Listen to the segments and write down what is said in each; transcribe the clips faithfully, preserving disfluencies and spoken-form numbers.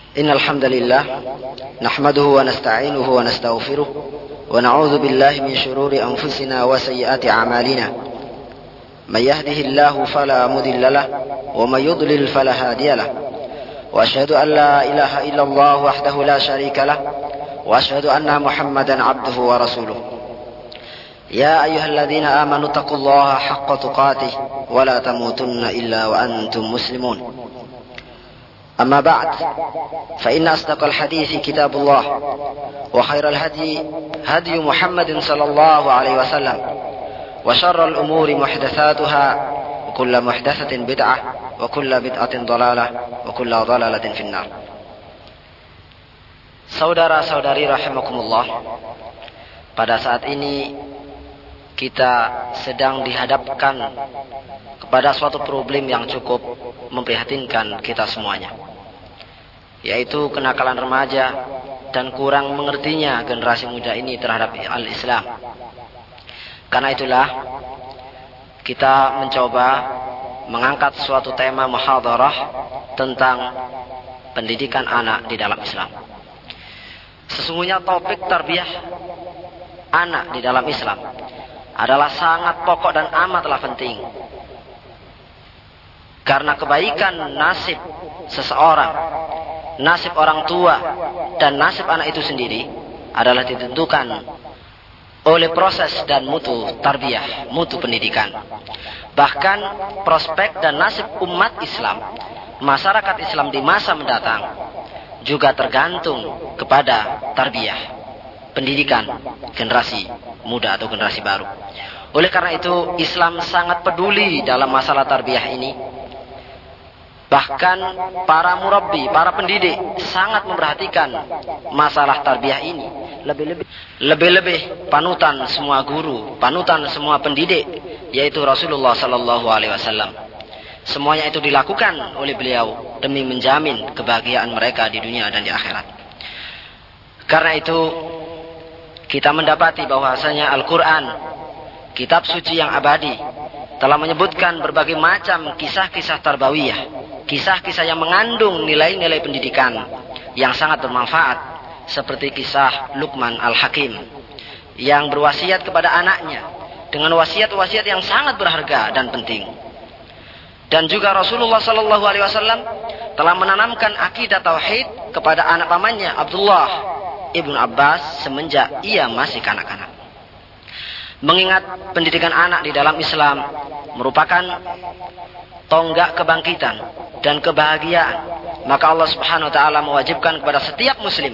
إن الحمد لله نحمده ونستعينه ونستغفره ونعوذ بالله من شرور أنفسنا وسيئات أعمالنا من يهده الله فلا مضل له ومن يضلل فلا هادي له وأشهد أن لا إله إلا الله وحده لا شريك له وأشهد أن محمدا عبده ورسوله يا أيها الذين آمنوا اتقوا الله حق تقاته ولا تموتن إلا وأنتم مسلمون أما بعد فإن أصدق الحديث كتاب الله وخير الهدي هدي محمد صلى الله عليه وسلم وشر الأمور محدثاتها وكل محدثة بدعة وكل بدعة ضلالة وكل ضلالة في النار. Saudara-saudari rahimakumullah, pada saat ini kita sedang dihadapkan kepada suatu problem yang cukup memprihatinkan kita semuanya, yaitu kenakalan remaja dan kurang mengertinya generasi muda ini terhadap al-Islam. Karena itulah kita mencoba mengangkat suatu tema muhadarah tentang pendidikan anak di dalam Islam. Sesungguhnya topik tarbiyah anak di dalam Islam adalah sangat pokok dan amatlah penting. Karena kebaikan nasib seseorang, nasib orang tua, dan nasib anak itu sendiri adalah ditentukan oleh proses dan mutu tarbiyah, mutu pendidikan. Bahkan prospek dan nasib umat Islam, masyarakat Islam di masa mendatang juga tergantung kepada tarbiyah, pendidikan generasi muda atau generasi baru. Oleh karena itu Islam sangat peduli dalam masalah tarbiyah ini. Bahkan para murabbi, para pendidik sangat memperhatikan masalah tarbiyah ini. Lebih-lebih lebih-lebih panutan semua guru, panutan semua pendidik, yaitu Rasulullah sallallahu alaihi wasallam. Semuanya itu dilakukan oleh beliau demi menjamin kebahagiaan mereka di dunia dan di akhirat. Karena itu kita mendapati bahwasanya Al-Quran, kitab suci yang abadi, telah menyebutkan berbagai macam kisah-kisah tarbawiyah, kisah-kisah yang mengandung nilai-nilai pendidikan yang sangat bermanfaat, seperti kisah Luqman Al-Hakim yang berwasiat kepada anaknya dengan wasiat-wasiat yang sangat berharga dan penting. Dan juga Rasulullah sallallahu alaihi wasallam telah menanamkan akidah tauhid kepada anak pamannya Abdullah Ibnu Abbas semenjak ia masih kanak-kanak. Mengingat pendidikan anak di dalam Islam merupakan tonggak kebangkitan dan kebahagiaan, maka Allah Subhanahu wa taala mewajibkan kepada setiap muslim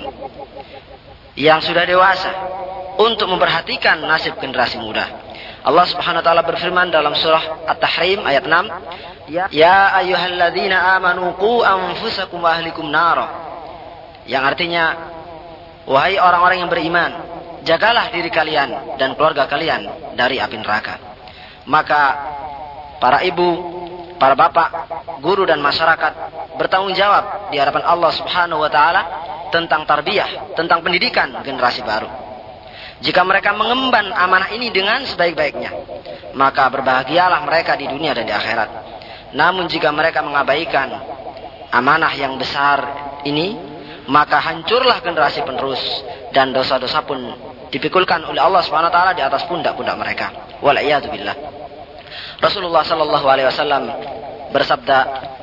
yang sudah dewasa untuk memperhatikan nasib generasi muda. Allah Subhanahu wa taala berfirman dalam surah At-Tahrim ayat enam, "Ya ayyuhalladzina amanu qu anfusakum wa ahlikum nara." Yang artinya, wahai orang-orang yang beriman, jagalah diri kalian dan keluarga kalian dari api neraka. Maka para ibu, para bapak, guru dan masyarakat bertanggung jawab di hadapan Allah Subhanahu wa taala tentang tarbiyah, tentang pendidikan generasi baru. Jika mereka mengemban amanah ini dengan sebaik-baiknya, maka berbahagialah mereka di dunia dan di akhirat. Namun jika mereka mengabaikan amanah yang besar ini, maka hancurlah generasi penerus dan dosa-dosa pun dipikulkan oleh Allah Subhanahu wa taala di atas pundak-pundak mereka. Wal iyadu billah. Rasulullah sallallahu alaihi wasallam bersabda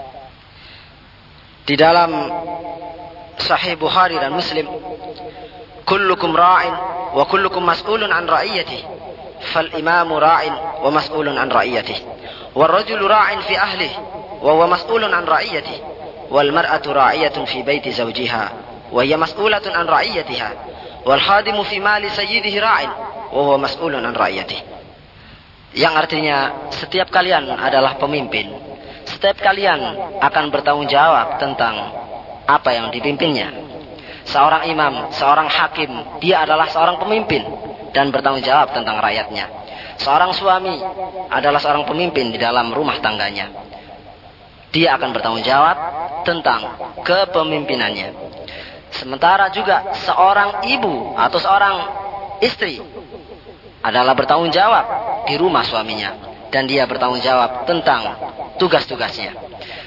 di dalam Sahih Bukhari dan Muslim, "Kullukum ra'in wa kullukum mas'ulun an ra'iyatihi, fal imamu ra'in wa mas'ulun an ra'iyatihi, wal rajulu ra'in fi ahlihi wa huwa mas'ulun an ra'iyatihi, wal mar'atu ra'iyatun fi baiti zawjiha wa hiya mas'ulatun an ra'iyatiha, wal khadimu fi mali sayyidihi ra'in wa huwa mas'ulun an ra'iyatihi." Yang artinya setiap kalian adalah pemimpin. Setiap kalian akan bertanggung jawab tentang apa yang dipimpinnya. Seorang imam, seorang hakim, dia adalah seorang pemimpin dan bertanggung jawab tentang rakyatnya. Seorang suami adalah seorang pemimpin di dalam rumah tangganya. Dia akan bertanggung jawab tentang kepemimpinannya. Sementara juga seorang ibu atau seorang istri adalah bertanggung jawab di rumah suaminya, dan dia bertanggung jawab tentang tugas-tugasnya.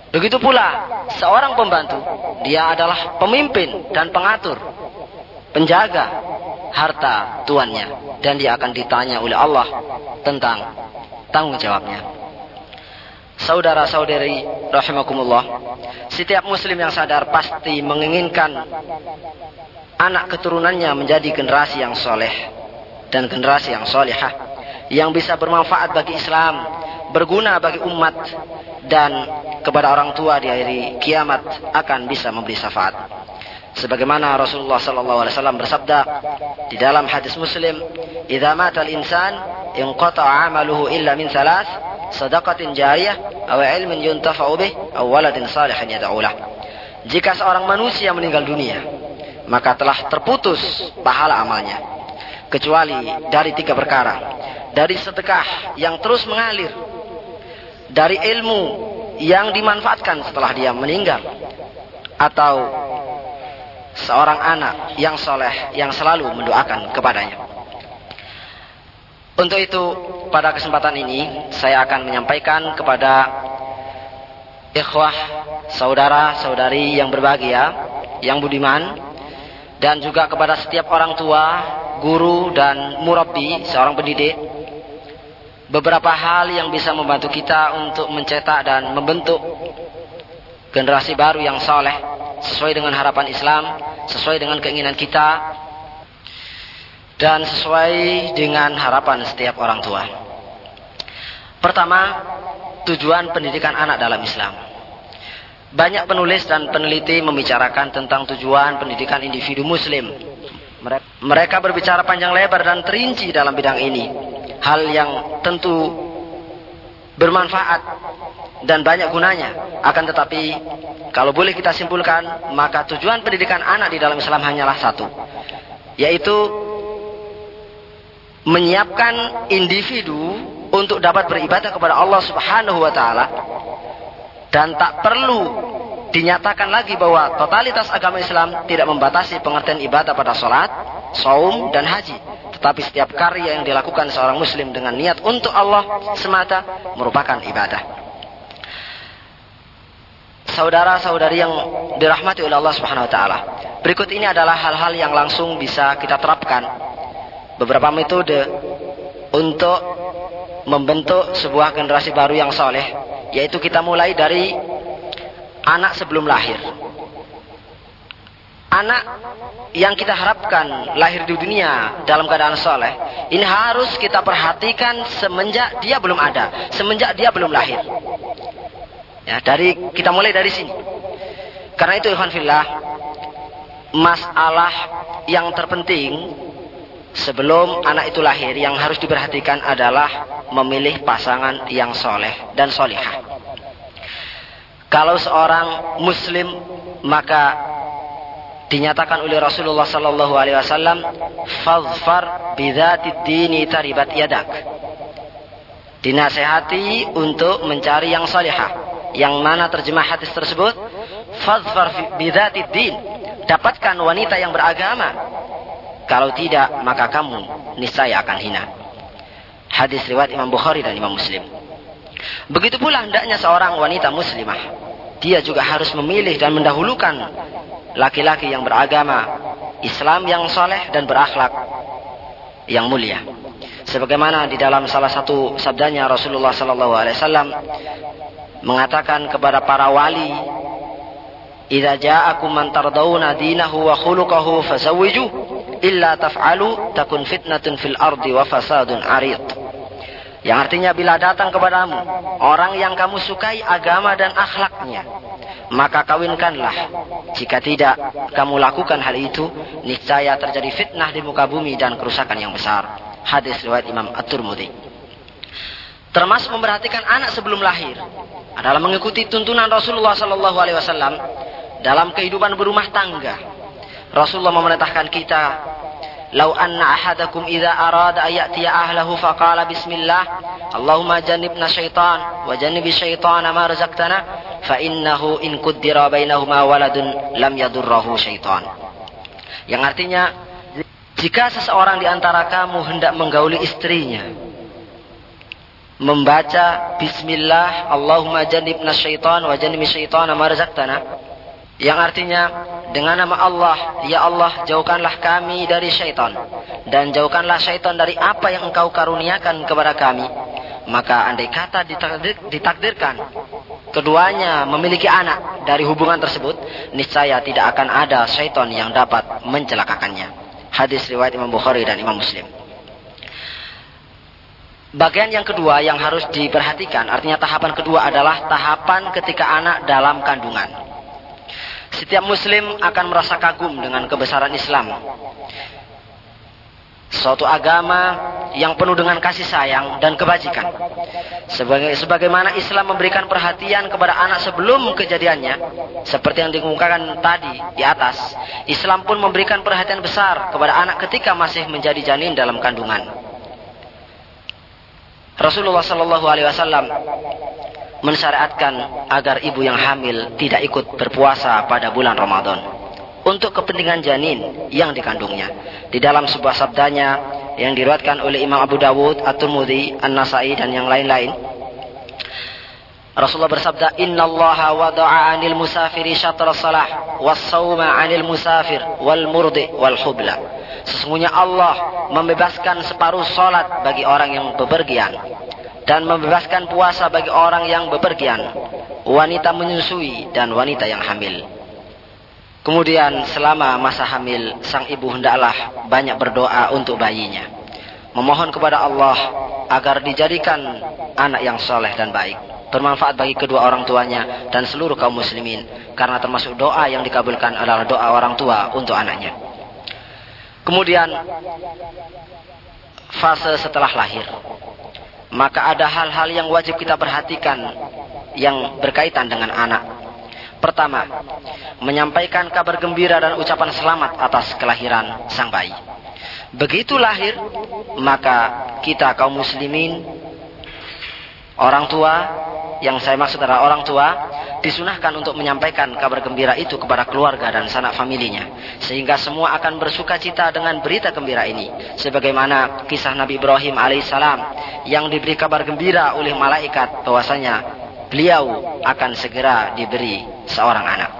Begitu pula seorang pembantu, dia adalah pemimpin dan pengatur, penjaga harta tuannya, dan dia akan ditanya oleh Allah tentang tanggung jawabnya. Saudara-saudari rahimakumullah, setiap muslim yang sadar pasti menginginkan anak keturunannya menjadi generasi yang soleh dan generasi yang solehah, yang bisa bermanfaat bagi Islam, berguna bagi umat, dan kepada orang tua di hari kiamat akan bisa memberi syafaat. Sebagaimana Rasulullah sallallahu alaihi wasallam bersabda di dalam hadis Muslim, "Idza mata al-insan inqata'a 'amaluhu illa min thalath, shadaqatin jariyah aw 'ilmin yuntafa'u bih aw waladin salihin yad'u lah." Jika seorang manusia meninggal dunia, maka telah terputus pahala amalnya, kecuali dari tiga perkara: dari sedekah yang terus mengalir, dari ilmu yang dimanfaatkan setelah dia meninggal, atau seorang anak yang soleh yang selalu mendoakan kepadanya. Untuk itu, pada kesempatan ini saya akan menyampaikan kepada ikhwah, saudara-saudari yang berbahagia, yang budiman, dan juga kepada setiap orang tua, guru, dan murabbi, seorang pendidik, beberapa hal yang bisa membantu kita untuk mencetak dan membentuk generasi baru yang soleh, sesuai dengan harapan Islam, sesuai dengan keinginan kita, dan sesuai dengan harapan setiap orang tua. Pertama, tujuan pendidikan anak dalam Islam. Banyak penulis dan peneliti membicarakan tentang tujuan pendidikan individu muslim. Mereka berbicara panjang lebar dan terinci dalam bidang ini, hal yang tentu bermanfaat dan banyak gunanya. Akan tetapi, kalau boleh kita simpulkan, maka tujuan pendidikan anak di dalam Islam hanyalah satu, yaitu menyiapkan individu untuk dapat beribadah kepada Allah Subhanahu wa taala, dan tak perlu dinyatakan lagi bahwa totalitas agama Islam tidak membatasi pengertian ibadah pada salat, saum, dan haji. Tetapi setiap karya yang dilakukan seorang muslim dengan niat untuk Allah semata merupakan ibadah. Saudara-saudari yang dirahmati oleh Allah Subhanahu wa taala, berikut ini adalah hal-hal yang langsung bisa kita terapkan. Beberapa metode untuk membentuk sebuah generasi baru yang soleh, yaitu kita mulai dari anak sebelum lahir. Anak yang kita harapkan lahir di dunia dalam keadaan soleh, ini harus kita perhatikan semenjak dia belum ada, semenjak dia belum lahir. Ya, dari kita mulai dari sini. Karena itu ikhwan fillah, masalah yang terpenting sebelum anak itu lahir yang harus diperhatikan adalah memilih pasangan yang soleh dan solihah. Kalau seorang muslim, maka dinyatakan oleh Rasulullah sallallahu alaihi wasallam, "Fadhfar bidzatid dini taribat yadak." Dinasehati untuk mencari yang salihah. Yang mana terjemah hadis tersebut? Fadhfar bidzatid din. Dapatkan wanita yang beragama. Kalau tidak, maka kamu niscaya akan hina. Hadis riwayat Imam Bukhari dan Imam Muslim. Begitu pula hendaknya seorang wanita muslimah, dia juga harus memilih dan mendahulukan laki-laki yang beragama Islam, yang soleh dan berakhlak yang mulia. Sebagaimana di dalam salah satu sabdanya Rasulullah sallallahu alaihi wasallam mengatakan kepada para wali, "Idza ja'akum man tardawna dinahu wa khuluquhu fazawwiju, illa taf'alu takun fitnatun fil ardi wa fasadun 'arid." Yang artinya, bila datang kepadamu orang yang kamu sukai agama dan akhlaknya, maka kawinkanlah. Jika tidak kamu lakukan hal itu, niscaya terjadi fitnah di muka bumi dan kerusakan yang besar. Hadis riwayat Imam At-Tirmidzi. Termasuk memperhatikan anak sebelum lahir adalah mengikuti tuntunan Rasulullah sallallahu alaihi wasallam dalam kehidupan berumah tangga. Rasulullah memerintahkan kita, "Lau anna ahadakum idza arada ay ya'tiya ahlahu faqala bismillah, Allahumma jannibna syaitan wa jannibi syaitana ma razaqtana, fa innahu in qaddara bainahuma waladun lam yadurruhu syaitan." Yang artinya, jika seseorang di antara kamu hendak menggauli istrinya, membaca bismillah Allahumma jannibna syaitan wa jannibi syaitana ma razaqtana, yang artinya dengan nama Allah, ya Allah jauhkanlah kami dari syaitan dan jauhkanlah syaitan dari apa yang engkau karuniakan kepada kami. Maka andai kata ditakdir, ditakdirkan keduanya memiliki anak dari hubungan tersebut, niscaya tidak akan ada syaitan yang dapat mencelakakannya. Hadis riwayat Imam Bukhari dan Imam Muslim. Bagian yang kedua yang harus diperhatikan, artinya tahapan kedua adalah tahapan ketika anak dalam kandungan. Setiap muslim akan merasa kagum dengan kebesaran Islam, suatu agama yang penuh dengan kasih sayang dan kebajikan. Sebagai, sebagaimana Islam memberikan perhatian kepada anak sebelum kejadiannya, seperti yang dikemukakan tadi di atas, Islam pun memberikan perhatian besar kepada anak ketika masih menjadi janin dalam kandungan. Rasulullah Shallallahu Alaihi Wasallam mensyariatkan agar ibu yang hamil tidak ikut berpuasa pada bulan Ramadan untuk kepentingan janin yang dikandungnya. Di dalam sebuah sabdanya yang diriwayatkan oleh Imam Abu Dawud, At-Tirmidzi, An-Nasa'i dan yang lain-lain, Rasulullah bersabda, Inna allaha wada'a anil musafiri syatra salah was-sawma anil musafir wal murdi wal hubla. Sesungguhnya Allah membebaskan separuh salat bagi orang yang bepergian dan membebaskan puasa bagi orang yang bepergian, wanita menyusui dan wanita yang hamil. Kemudian selama masa hamil, sang ibu hendaklah banyak berdoa untuk bayinya, memohon kepada Allah agar dijadikan anak yang soleh dan baik, bermanfaat bagi kedua orang tuanya dan seluruh kaum muslimin, karena termasuk doa yang dikabulkan adalah doa orang tua untuk anaknya. Kemudian fase setelah lahir, maka ada hal-hal yang wajib kita perhatikan yang berkaitan dengan anak. Pertama, menyampaikan kabar gembira dan ucapan selamat atas kelahiran sang bayi. Begitu lahir, maka kita kaum muslimin, orang tua, yang saya maksud adalah orang tua, disunahkan untuk menyampaikan kabar gembira itu kepada keluarga dan sanak familinya, sehingga semua akan bersuka cita dengan berita gembira ini, sebagaimana kisah Nabi Ibrahim alaihissalam yang diberi kabar gembira oleh malaikat bahwasanya beliau akan segera diberi seorang anak.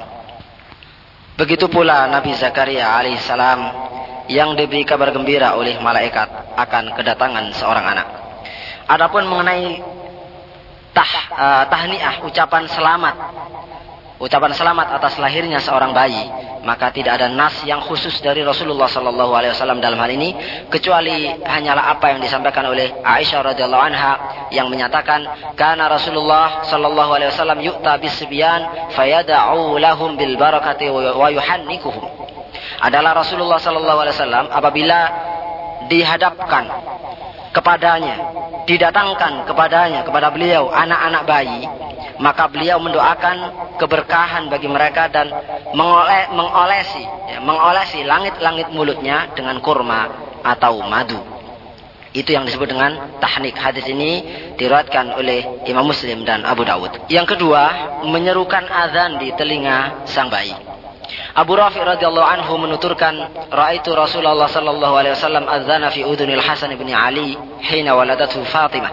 Begitu pula Nabi Zakaria alaihissalam yang diberi kabar gembira oleh malaikat akan kedatangan seorang anak. Adapun mengenai Tah, uh, tahniah, ucapan selamat, ucapan selamat atas lahirnya seorang bayi, maka tidak ada nas yang khusus dari Rasulullah Shallallahu Alaihi Wasallam dalam hal ini, kecuali hanyalah apa yang disampaikan oleh Aisyah radhiyallahu anha yang menyatakan, karena Rasulullah Shallallahu Alaihi Wasallam yu'ta bisibyan fayada'u lahum bil barakati wa yuhannikuhum. Adalah Rasulullah Shallallahu Alaihi Wasallam apabila dihadapkan kepadanya, didatangkan kepadanya, kepada beliau anak-anak bayi, maka beliau mendoakan keberkahan bagi mereka dan mengole, mengolesi ya, mengolesi langit-langit mulutnya dengan kurma atau madu. Itu yang disebut dengan tahnik. Hadis ini diriwayatkan oleh Imam Muslim dan Abu Dawud. Yang kedua, menyerukan azan di telinga sang bayi. Abu Rafi radhiyallahu anhu menuturkan, "Ra'aitu Rasulullah sallallahu alaihi wasallam adzana fi udunil Hasan bin Ali hina waladathu Fatimah."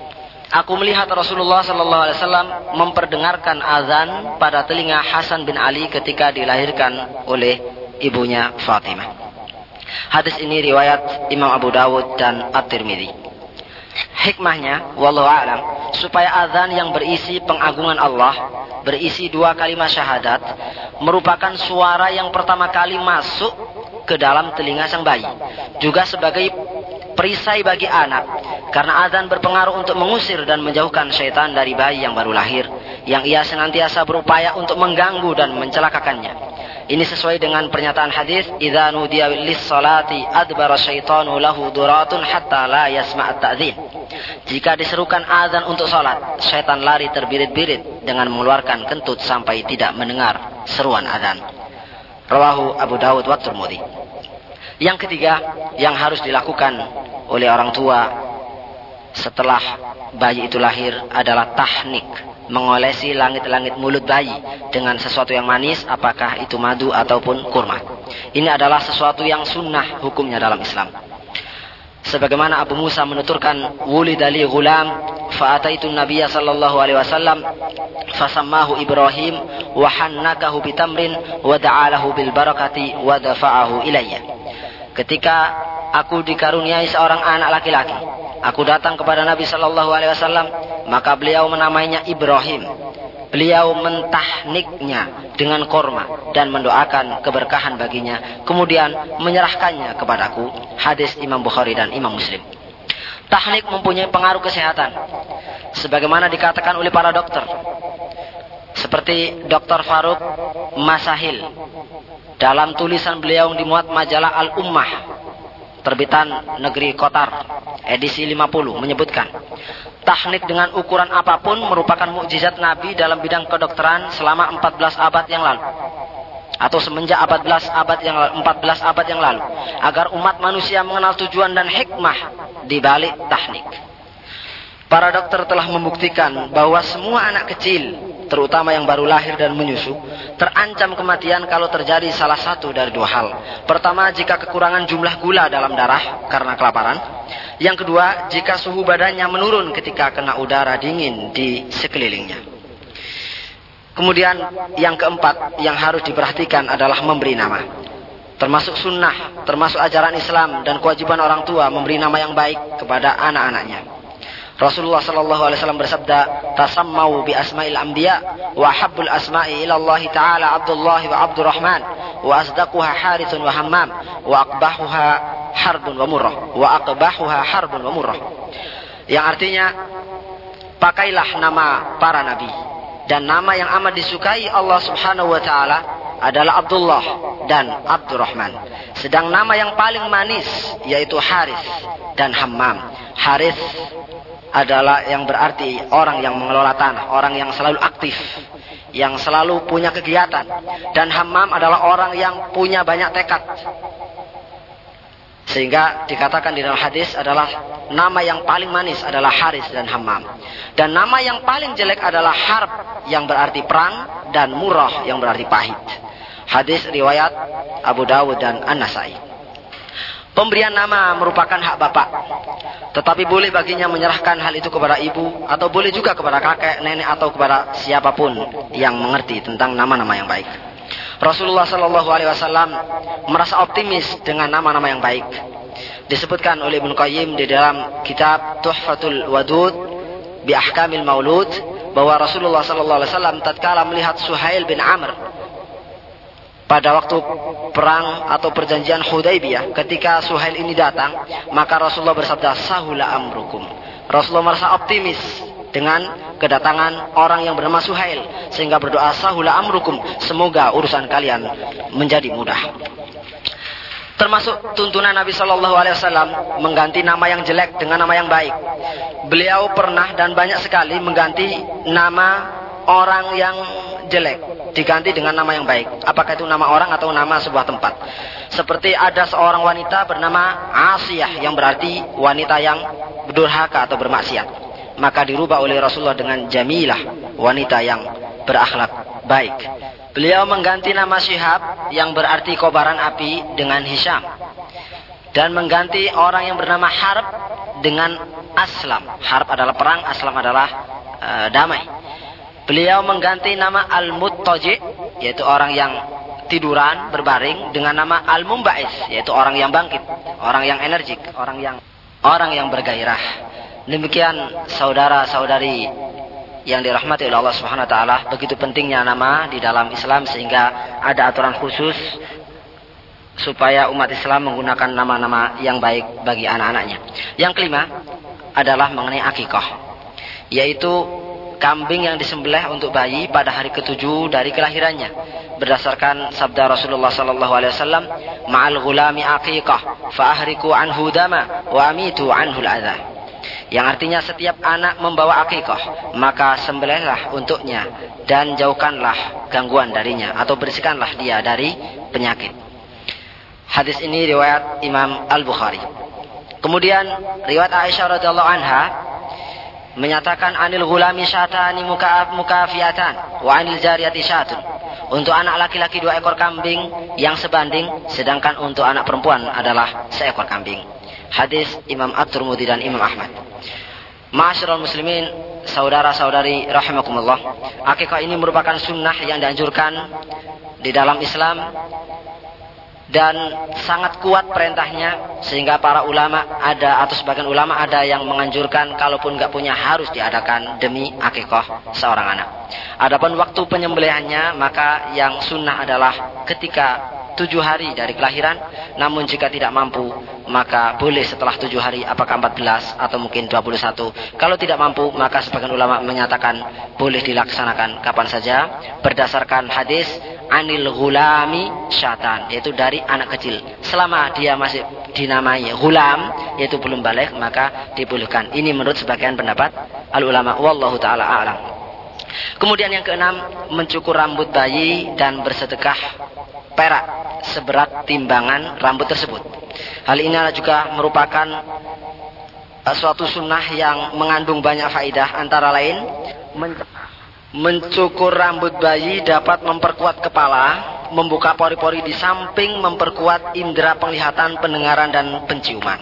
Aku melihat Rasulullah sallallahu alaihi wasallam memperdengarkan azan pada telinga Hasan bin Ali ketika dilahirkan oleh ibunya Fatimah. Hadis ini riwayat Imam Abu Dawud dan At-Tirmidzi. Hikmahnya, wallahu a'lam, supaya azan yang berisi pengagungan Allah, berisi dua kalimat syahadat, merupakan suara yang pertama kali masuk ke dalam telinga sang bayi, juga sebagai perisai bagi anak, karena azan berpengaruh untuk mengusir dan menjauhkan syaitan dari bayi yang baru lahir, yang ia senantiasa berupaya untuk mengganggu dan mencelakakannya. Ini sesuai dengan pernyataan hadis, "Idza nudiya lis-salati adbara syaitanu lahu duratun hatta la yasma' at-ta'dzin." Jika diserukan azan untuk salat, syaitan lari terbirit-birit dengan mengeluarkan kentut sampai tidak mendengar seruan azan. Rawahu Abu Dawud wa Tirmidzi. Yang ketiga yang harus dilakukan oleh orang tua setelah bayi itu lahir adalah tahnik, mengolesi langit-langit mulut bayi dengan sesuatu yang manis, apakah itu madu ataupun kurma. Ini adalah sesuatu yang sunnah hukumnya dalam Islam. Sebagaimana Abu Musa menuturkan, "Wulidali ghulam fa'ataitu nabiyya sallallahu alaihi wasallam fasammahu Ibrahim wa hannakahu bitamrin wa da'alahu bil barakati wa dafa'ahu ilayya. Ketika aku dikaruniai seorang anak laki-laki, aku datang kepada Nabi sallallahu alaihi wasallam, maka beliau menamainya Ibrahim. Beliau mentahniknya dengan korma dan mendoakan keberkahan baginya, kemudian menyerahkannya kepadaku. Hadis Imam Bukhari dan Imam Muslim. Tahnik mempunyai pengaruh kesehatan, sebagaimana dikatakan oleh para dokter, seperti Doktor Faruk Masahil dalam tulisan beliau yang dimuat majalah Al-Ummah terbitan negeri Qatar edisi lima puluh menyebutkan, tahnik dengan ukuran apapun merupakan mukjizat Nabi dalam bidang kedokteran selama empat belas abad yang lalu, atau semenjak empat belas abad yang lalu, empat belas abad yang lalu, agar umat manusia mengenal tujuan dan hikmah di balik tahnik. Para dokter telah membuktikan bahwa semua anak kecil, terutama yang baru lahir dan menyusu, terancam kematian kalau terjadi salah satu dari dua hal. Pertama, jika kekurangan jumlah gula dalam darah karena kelaparan. Yang kedua, jika suhu badannya menurun ketika kena udara dingin di sekelilingnya. Kemudian yang keempat yang harus diperhatikan adalah memberi nama. Termasuk sunnah, termasuk ajaran Islam dan kewajiban orang tua memberi nama yang baik kepada anak-anaknya. Rasulullah sallallahu alaihi wasallam bersabda, "Tasammau bi asma'il anbiya wa habbul asma'i ila Allah Ta'ala Abdullah wa Abdurrahman wa asdaquha Harithun wa Hammam wa aqbahuha Harbun wa Murrah wa aqbahuha Harbun wa Murrah." Yang artinya, pakailah nama para nabi, dan nama yang amat disukai Allah Subhanahu wa taala adalah Abdullah dan Abdurrahman. Sedang nama yang paling manis yaitu Harith dan Hammam. Harith adalah yang berarti orang yang mengelola tanah, orang yang selalu aktif, yang selalu punya kegiatan. Dan Hammam adalah orang yang punya banyak tekad. Sehingga dikatakan di dalam hadis adalah nama yang paling manis adalah Haris dan Hammam. Dan nama yang paling jelek adalah Harb, yang berarti perang, dan Murrah yang berarti pahit. Hadis riwayat Abu Dawud dan An-Nasai. Pemberian nama merupakan hak bapak, tetapi boleh baginya menyerahkan hal itu kepada ibu, atau boleh juga kepada kakek, nenek, atau kepada siapapun yang mengerti tentang nama-nama yang baik. Rasulullah Shallallahu Alaihi Wasallam merasa optimis dengan nama-nama yang baik. Disebutkan oleh Ibnu Qayyim di dalam kitab Tuhfatul Wadud bi Ahkamil Maulud bahwa Rasulullah Shallallahu Alaihi Wasallam tatkala melihat Suhail bin Amr pada waktu perang atau perjanjian Hudaybiyah, ketika Suhail ini datang, maka Rasulullah bersabda, "Sahula amrukum." Rasulullah merasa optimis dengan kedatangan orang yang bernama Suhail, sehingga berdoa, "Sahula amrukum," semoga urusan kalian menjadi mudah. Termasuk tuntunan Nabi Shallallahu Alaihi Wasallam mengganti nama yang jelek dengan nama yang baik. Beliau pernah dan banyak sekali mengganti nama orang yang jelek diganti dengan nama yang baik. Apakah itu nama orang atau nama sebuah tempat? Seperti ada seorang wanita bernama Asiyah, yang berarti wanita yang berdurhaka atau bermaksiat. Maka dirubah oleh Rasulullah dengan Jamilah, wanita yang berakhlak baik. Beliau mengganti nama Syihab, yang berarti kobaran api, dengan Hisham. Dan mengganti orang yang bernama Harb dengan Aslam. Harb adalah perang, Aslam adalah uh, damai. Beliau mengganti nama Al-Muttaji, yaitu orang yang tiduran, berbaring, dengan nama Al-Mumba'is, yaitu orang yang bangkit, orang yang energik, orang yang orang yang bergairah. Demikian saudara-saudari yang dirahmati oleh Allah Subhanahu wa taala, begitu pentingnya nama di dalam Islam, sehingga ada aturan khusus supaya umat Islam menggunakan nama-nama yang baik bagi anak-anaknya. Yang kelima adalah mengenai akikah, yaitu kambing yang disembelih untuk bayi pada hari ketujuh dari kelahirannya, berdasarkan sabda Rasulullah sallallahu alaihi wasallam, "Ma'al ghulami aqiqah, fa ahriku anhu dama wa amitu anhu al-adha." Yang artinya setiap anak membawa akikah, maka sembelihlah untuknya dan jauhkanlah gangguan darinya, atau bersihkanlah dia dari penyakit. Hadis ini riwayat Imam Al-Bukhari. Kemudian riwayat Aisyah radhiyallahu anha menyatakan, "Anil ghulami syatani mukafiatan wa anil jariyati syatun." Untuk anak laki-laki dua ekor kambing yang sebanding, sedangkan untuk anak perempuan adalah seekor kambing. Hadis Imam At-Tirmidzi dan Imam Ahmad. Ma'asyiral muslimin, saudara-saudari rahimakumullah, akikah ini merupakan sunnah yang dianjurkan di dalam Islam dan sangat kuat perintahnya, sehingga para ulama ada atau sebagian ulama ada yang menganjurkan kalaupun nggak punya harus diadakan demi akikah seorang anak. Adapun waktu penyembelihannya, maka yang sunnah adalah ketika tujuh hari dari kelahiran, namun jika tidak mampu maka boleh setelah tujuh hari, apakah empat belas atau mungkin dua puluh satu. Kalau tidak mampu, maka sebagian ulama menyatakan boleh dilaksanakan kapan saja berdasarkan hadis anil ghulami syatan, yaitu dari anak kecil. Selama dia masih dinamai ghulam, yaitu belum balik, maka dibolehkan. Ini menurut sebagian pendapat al ulama, wallahu taala a'lam. Kemudian yang keenam, mencukur rambut bayi dan bersedekah perak seberat timbangan rambut tersebut. Hal ini juga merupakan uh, suatu sunnah yang mengandung banyak faedah, antara lain men- mencukur rambut bayi dapat memperkuat kepala, membuka pori-pori di samping, memperkuat indera penglihatan, pendengaran, dan penciuman.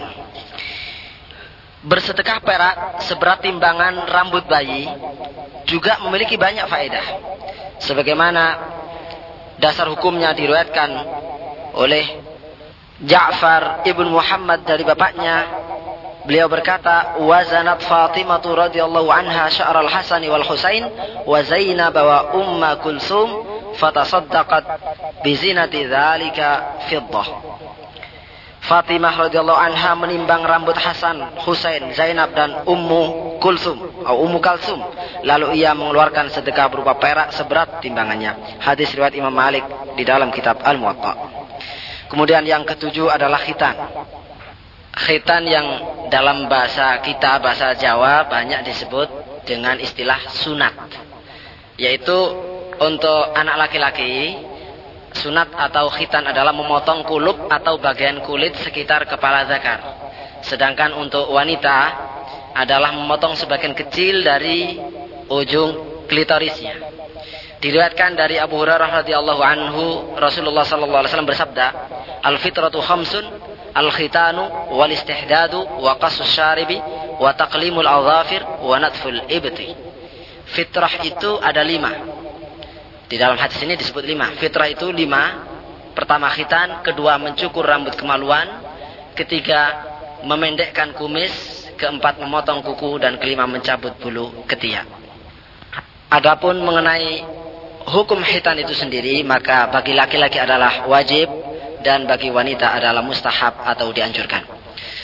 Bersedekah perak seberat timbangan rambut bayi juga memiliki banyak faedah, sebagaimana dasar hukumnya diriwayatkan oleh Ja'far ibn Muhammad dari bapaknya. Beliau berkata, wazanat Fatimah radhiyallahu anha sya'ral Hasan wal Husain wa Zainab wa Umma Kulsum fatasaddaqat bi zinati dzalika fiddah. Fatimah radhiyallahu anha menimbang rambut Hasan, Husain, Zainab dan Ummu Kulsum atau Ummu Kalsum, lalu ia mengeluarkan sedekah berupa perak seberat timbangannya. Hadis riwayat Imam Malik di dalam kitab Al-Muwatta. Kemudian yang ketujuh adalah khitan. Khitan yang dalam bahasa kita, bahasa Jawa, banyak disebut dengan istilah sunat, yaitu untuk anak laki-laki. Sunat atau khitan adalah memotong kulup atau bagian kulit sekitar kepala zakar. Sedangkan untuk wanita adalah memotong sebagian kecil dari ujung klitorisnya. Diriwayatkan dari Abu Hurairah radhiyallahu anhu, Rasulullah sallallahu alaihi wasallam bersabda, "Al-fitratu khamsun, al-khitanu wal istihdadu wa qassus syaribi wa taqlimul adhafir wa natful ibti." Fitrah itu ada lima. Di dalam hadis ini disebut lima. Fitrah itu lima. Pertama khitan, kedua mencukur rambut kemaluan, ketiga memendekkan kumis, keempat memotong kuku, dan kelima mencabut bulu ketiak. Adapun mengenai hukum khitan itu sendiri, maka bagi laki-laki adalah wajib dan bagi wanita adalah mustahab atau dianjurkan.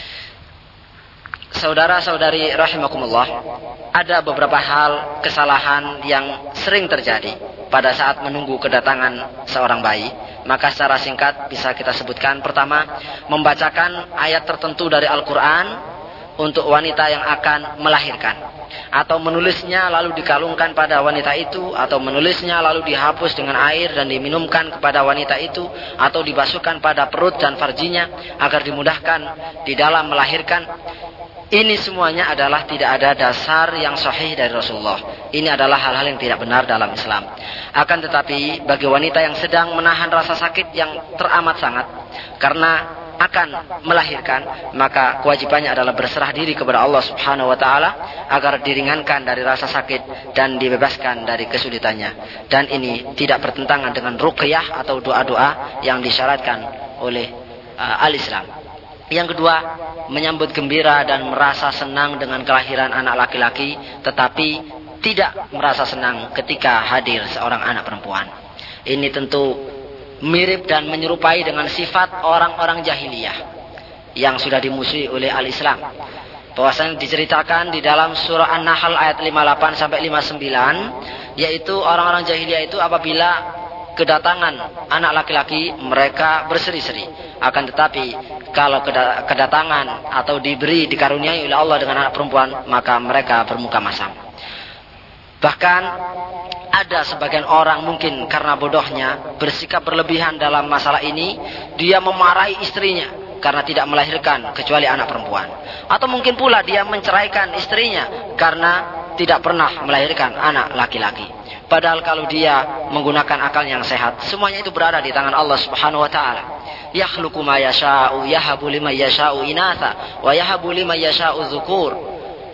Saudara-saudari rahimakumullah, ada beberapa hal kesalahan yang sering terjadi pada saat menunggu kedatangan seorang bayi. Maka secara singkat bisa kita sebutkan. Pertama, membacakan ayat tertentu dari Al-Quran untuk wanita yang akan melahirkan, atau menulisnya lalu dikalungkan pada wanita itu, atau menulisnya lalu dihapus dengan air dan diminumkan kepada wanita itu, atau dibasuhkan pada perut dan farjinya agar dimudahkan di dalam melahirkan. Ini semuanya adalah tidak ada dasar yang sahih dari Rasulullah. Ini adalah hal-hal yang tidak benar dalam Islam. Akan tetapi bagi wanita yang sedang menahan rasa sakit yang teramat sangat karena akan melahirkan, maka kewajibannya adalah berserah diri kepada Allah Subhanahu wa taala agar diringankan dari rasa sakit dan dibebaskan dari kesulitannya. Dan ini tidak bertentangan dengan ruqyah atau doa-doa yang disyaratkan oleh uh, al-Islam. Yang kedua, menyambut gembira dan merasa senang dengan kelahiran anak laki-laki, tetapi tidak merasa senang ketika hadir seorang anak perempuan. Ini tentu mirip dan menyerupai dengan sifat orang-orang jahiliyah yang sudah dimusuhi oleh al-Islam. Bahwasanya diceritakan di dalam surah An-Nahl ayat lima puluh delapan sampai lima puluh sembilan, yaitu orang-orang jahiliyah itu apabila kedatangan anak laki-laki mereka berseri-seri. Akan tetapi kalau kedatangan atau diberi dikaruniai oleh Allah dengan anak perempuan, maka mereka bermuka masam. Bahkan ada sebagian orang mungkin karena bodohnya bersikap berlebihan dalam masalah ini, dia memarahi istrinya karena tidak melahirkan kecuali anak perempuan. Atau mungkin pula dia menceraikan istrinya karena tidak pernah melahirkan anak laki-laki. Padahal kalau dia menggunakan akal yang sehat, semuanya itu berada di tangan Allah Subhanahu wa taala. Yakhluqu ma yasha'u yahabu liman yasha'u inatha wa yahabu liman yasha'u dzukur.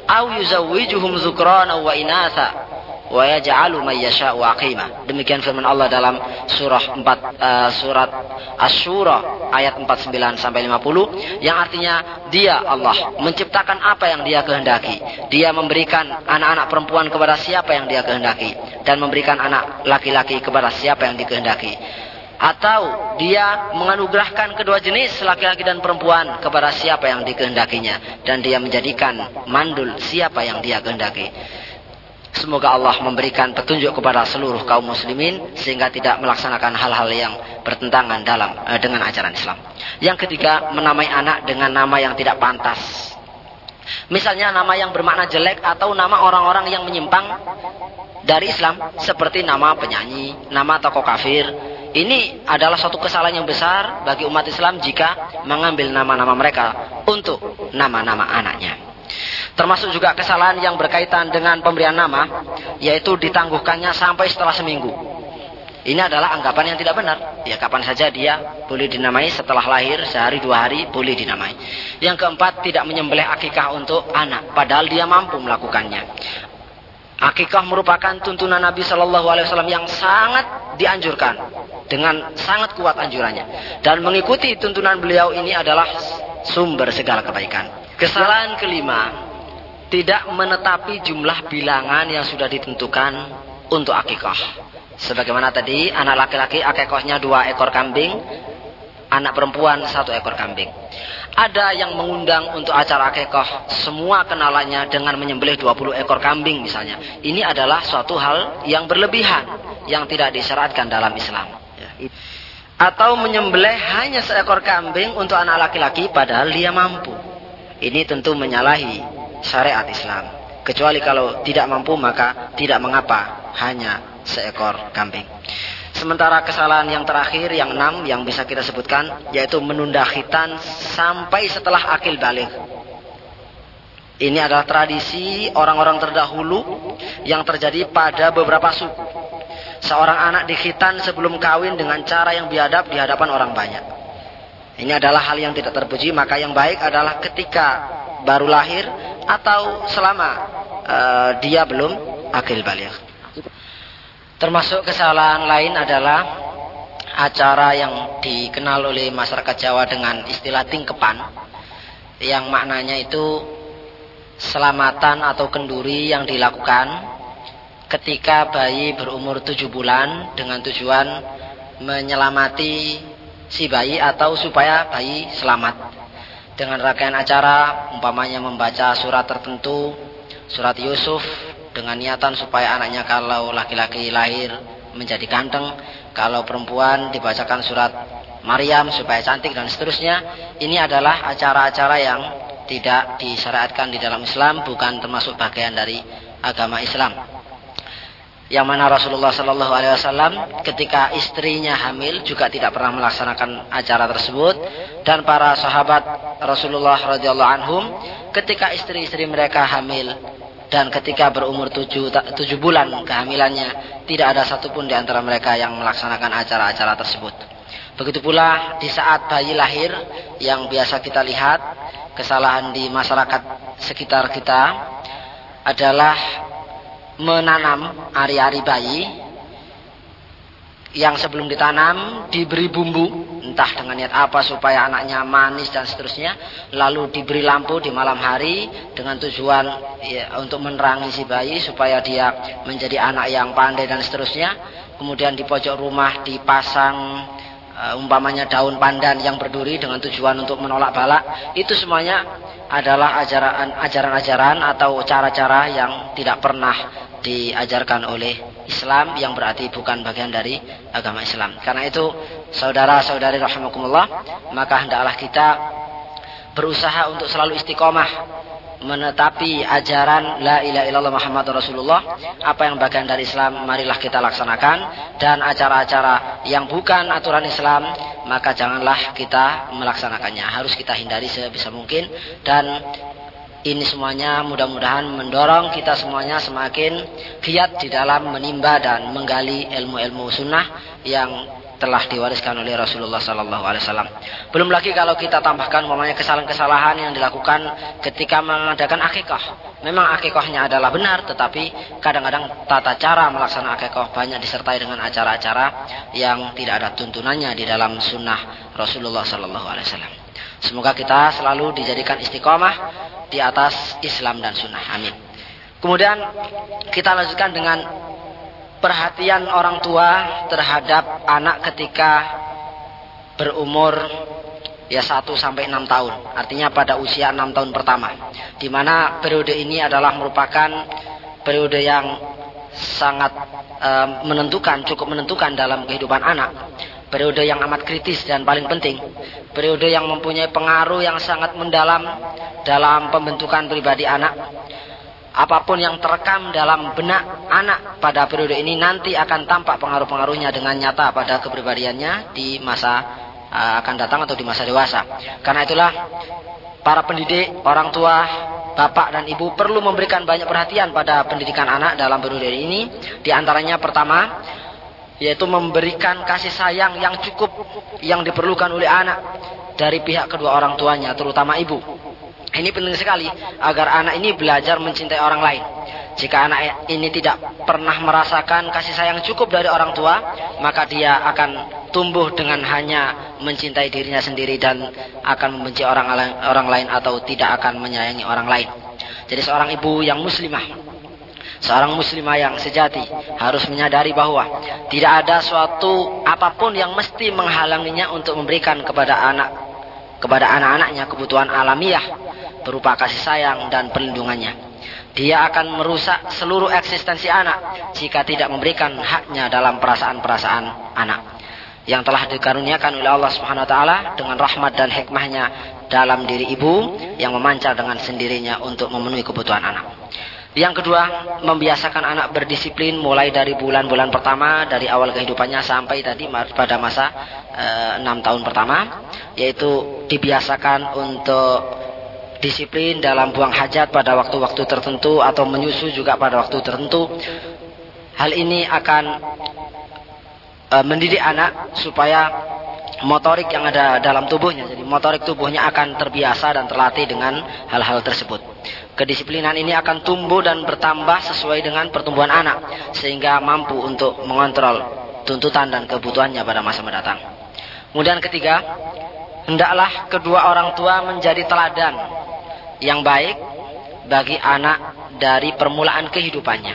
au yuzawwijuhum dzukrana wa inatha wa yaj'alu may yasha'u aqima. Demikian firman Allah dalam surah empat uh, surat Asy-Syura ayat empat puluh sembilan sampai lima puluh, yang artinya dia Allah menciptakan apa yang dia kehendaki. Dia memberikan anak-anak perempuan kepada siapa yang dia kehendaki dan memberikan anak laki-laki kepada siapa yang dikehendaki. Atau dia menganugerahkan kedua jenis laki-laki dan perempuan kepada siapa yang dikehendakinya, dan dia menjadikan mandul siapa yang dia kehendaki. Semoga Allah memberikan petunjuk kepada seluruh kaum muslimin sehingga tidak melaksanakan hal-hal yang bertentangan dalam eh, dengan ajaran Islam. Yang ketiga, menamai anak dengan nama yang tidak pantas. Misalnya nama yang bermakna jelek atau nama orang-orang yang menyimpang dari Islam, seperti nama penyanyi, nama tokoh kafir. Ini adalah suatu kesalahan yang besar bagi umat Islam jika mengambil nama-nama mereka untuk nama-nama anaknya. Termasuk juga kesalahan yang berkaitan dengan pemberian nama, yaitu ditangguhkannya sampai setelah seminggu. Ini adalah anggapan yang tidak benar. Ya, kapan saja dia boleh dinamai, setelah lahir sehari dua hari boleh dinamai. Yang keempat, tidak menyembelih akikah untuk anak, padahal dia mampu melakukannya. Akikah merupakan tuntunan Nabi Shallallahu Alaihi Wasallam yang sangat dianjurkan, dengan sangat kuat anjurannya, dan mengikuti tuntunan beliau ini adalah sumber segala kebaikan. Kesalahan kelima, tidak menetapi jumlah bilangan yang sudah ditentukan untuk akikah. Sebagaimana tadi, anak laki-laki akikahnya dua ekor kambing, anak perempuan satu ekor kambing. Ada yang mengundang untuk acara akikah semua kenalannya dengan menyembelih dua puluh ekor kambing misalnya. Ini adalah suatu hal yang berlebihan, yang tidak disyaratkan dalam Islam. Atau menyembelih hanya seekor kambing untuk anak laki-laki padahal dia mampu. Ini tentu menyalahi syariat Islam. Kecuali kalau tidak mampu maka tidak mengapa hanya seekor kambing. Sementara kesalahan yang terakhir, yang enam, yang bisa kita sebutkan, yaitu menunda khitan sampai setelah akil baligh. Ini adalah tradisi orang-orang terdahulu yang terjadi pada beberapa suku. Seorang anak dikhitan sebelum kawin dengan cara yang biadab di hadapan orang banyak. Ini adalah hal yang tidak terpuji, maka yang baik adalah ketika baru lahir atau selama uh, dia belum akil baligh. Termasuk kesalahan lain adalah acara yang dikenal oleh masyarakat Jawa dengan istilah tingkepan, yang maknanya itu selamatan atau kenduri yang dilakukan ketika bayi berumur tujuh bulan dengan tujuan menyelamati si bayi atau supaya bayi selamat. Dengan rangkaian acara, umpamanya membaca surat tertentu, surat Yusuf, dengan niatan supaya anaknya kalau laki-laki lahir menjadi ganteng, kalau perempuan dibacakan surat Maryam supaya cantik dan seterusnya. Ini adalah acara-acara yang tidak disyariatkan di dalam Islam, bukan termasuk bagian dari agama Islam. Yang mana Rasulullah Shallallahu Alaihi Wasallam ketika istrinya hamil juga tidak pernah melaksanakan acara tersebut, dan para sahabat Rasulullah radhiyallahu anhum ketika istri-istri mereka hamil dan ketika berumur tujuh, tujuh bulan kehamilannya, tidak ada satupun di antara mereka yang melaksanakan acara-acara tersebut. Begitu pula di saat bayi lahir, yang biasa kita lihat, kesalahan di masyarakat sekitar kita adalah menanam ari-ari bayi yang sebelum ditanam diberi bumbu, entah dengan niat apa supaya anaknya manis dan seterusnya, lalu diberi lampu di malam hari dengan tujuan ya, untuk menerangi si bayi supaya dia menjadi anak yang pandai dan seterusnya. Kemudian di pojok rumah dipasang uh, umpamanya daun pandan yang berduri dengan tujuan untuk menolak bala. Itu semuanya adalah ajaran ajaran-ajaran atau cara-cara yang tidak pernah diajarkan oleh Islam, yang berarti bukan bagian dari agama Islam. Karena itu saudara-saudari rahimakumullah, maka hendaklah kita berusaha untuk selalu istiqomah menetapi ajaran la ilaha illallah Muhammadur Rasulullah. Apa yang bagian dari Islam marilah kita laksanakan, dan acara-acara yang bukan aturan Islam maka janganlah kita melaksanakannya, harus kita hindari sebisa mungkin. Dan ini semuanya mudah-mudahan mendorong kita semuanya semakin giat di dalam menimba dan menggali ilmu-ilmu sunnah yang telah diwariskan oleh Rasulullah sallallahu alaihi wasallam. Belum lagi kalau kita tambahkan umpamanya kesalahan-kesalahan yang dilakukan ketika mengadakan akikah. Memang akikahnya adalah benar, tetapi kadang-kadang tata cara melaksanakan akikah banyak disertai dengan acara-acara yang tidak ada tuntunannya di dalam sunnah Rasulullah sallallahu alaihi wasallam. Semoga kita selalu dijadikan istiqomah di atas Islam dan sunnah. Amin. Kemudian kita lanjutkan dengan perhatian orang tua terhadap anak ketika berumur ya satu sampai enam tahun. Artinya pada usia enam tahun pertama. Di mana periode ini adalah merupakan periode yang sangat e, menentukan, cukup menentukan dalam kehidupan anak. Periode yang amat kritis dan paling penting. Periode yang mempunyai pengaruh yang sangat mendalam dalam pembentukan pribadi anak. Apapun yang terekam dalam benak anak pada periode ini nanti akan tampak pengaruh-pengaruhnya dengan nyata pada kepribadiannya di masa uh, akan datang atau di masa dewasa. Karena itulah para pendidik, orang tua, bapak dan ibu perlu memberikan banyak perhatian pada pendidikan anak dalam periode ini. Di antaranya pertama, yaitu memberikan kasih sayang yang cukup yang diperlukan oleh anak dari pihak kedua orang tuanya, terutama ibu. Ini penting sekali agar anak ini belajar mencintai orang lain. Jika anak ini tidak pernah merasakan kasih sayang cukup dari orang tua, maka dia akan tumbuh dengan hanya mencintai dirinya sendiri dan akan membenci orang lain, orang lain atau tidak akan menyayangi orang lain. Jadi seorang ibu yang muslimah, seorang muslimah yang sejati harus menyadari bahwa tidak ada suatu apapun yang mesti menghalanginya untuk memberikan kepada anak kepada anak-anaknya kebutuhan alamiah berupa kasih sayang dan perlindungannya. Dia akan merusak seluruh eksistensi anak jika tidak memberikan haknya dalam perasaan-perasaan anak yang telah dikaruniakan oleh Allah Subhanahu wa taala dengan rahmat dan hikmahnya dalam diri ibu yang memancar dengan sendirinya untuk memenuhi kebutuhan anak. Yang kedua, membiasakan anak berdisiplin mulai dari bulan-bulan pertama dari awal kehidupannya sampai tadi pada masa e, enam tahun pertama, yaitu dibiasakan untuk disiplin dalam buang hajat pada waktu-waktu tertentu atau menyusu juga pada waktu tertentu. Hal ini akan e, mendidik anak supaya motorik yang ada dalam tubuhnya, jadi motorik tubuhnya akan terbiasa dan terlatih dengan hal-hal tersebut. Kedisiplinan ini akan tumbuh dan bertambah sesuai dengan pertumbuhan anak, sehingga mampu untuk mengontrol tuntutan dan kebutuhannya pada masa mendatang. Kemudian ketiga, hendaklah kedua orang tua menjadi teladan yang baik bagi anak dari permulaan kehidupannya.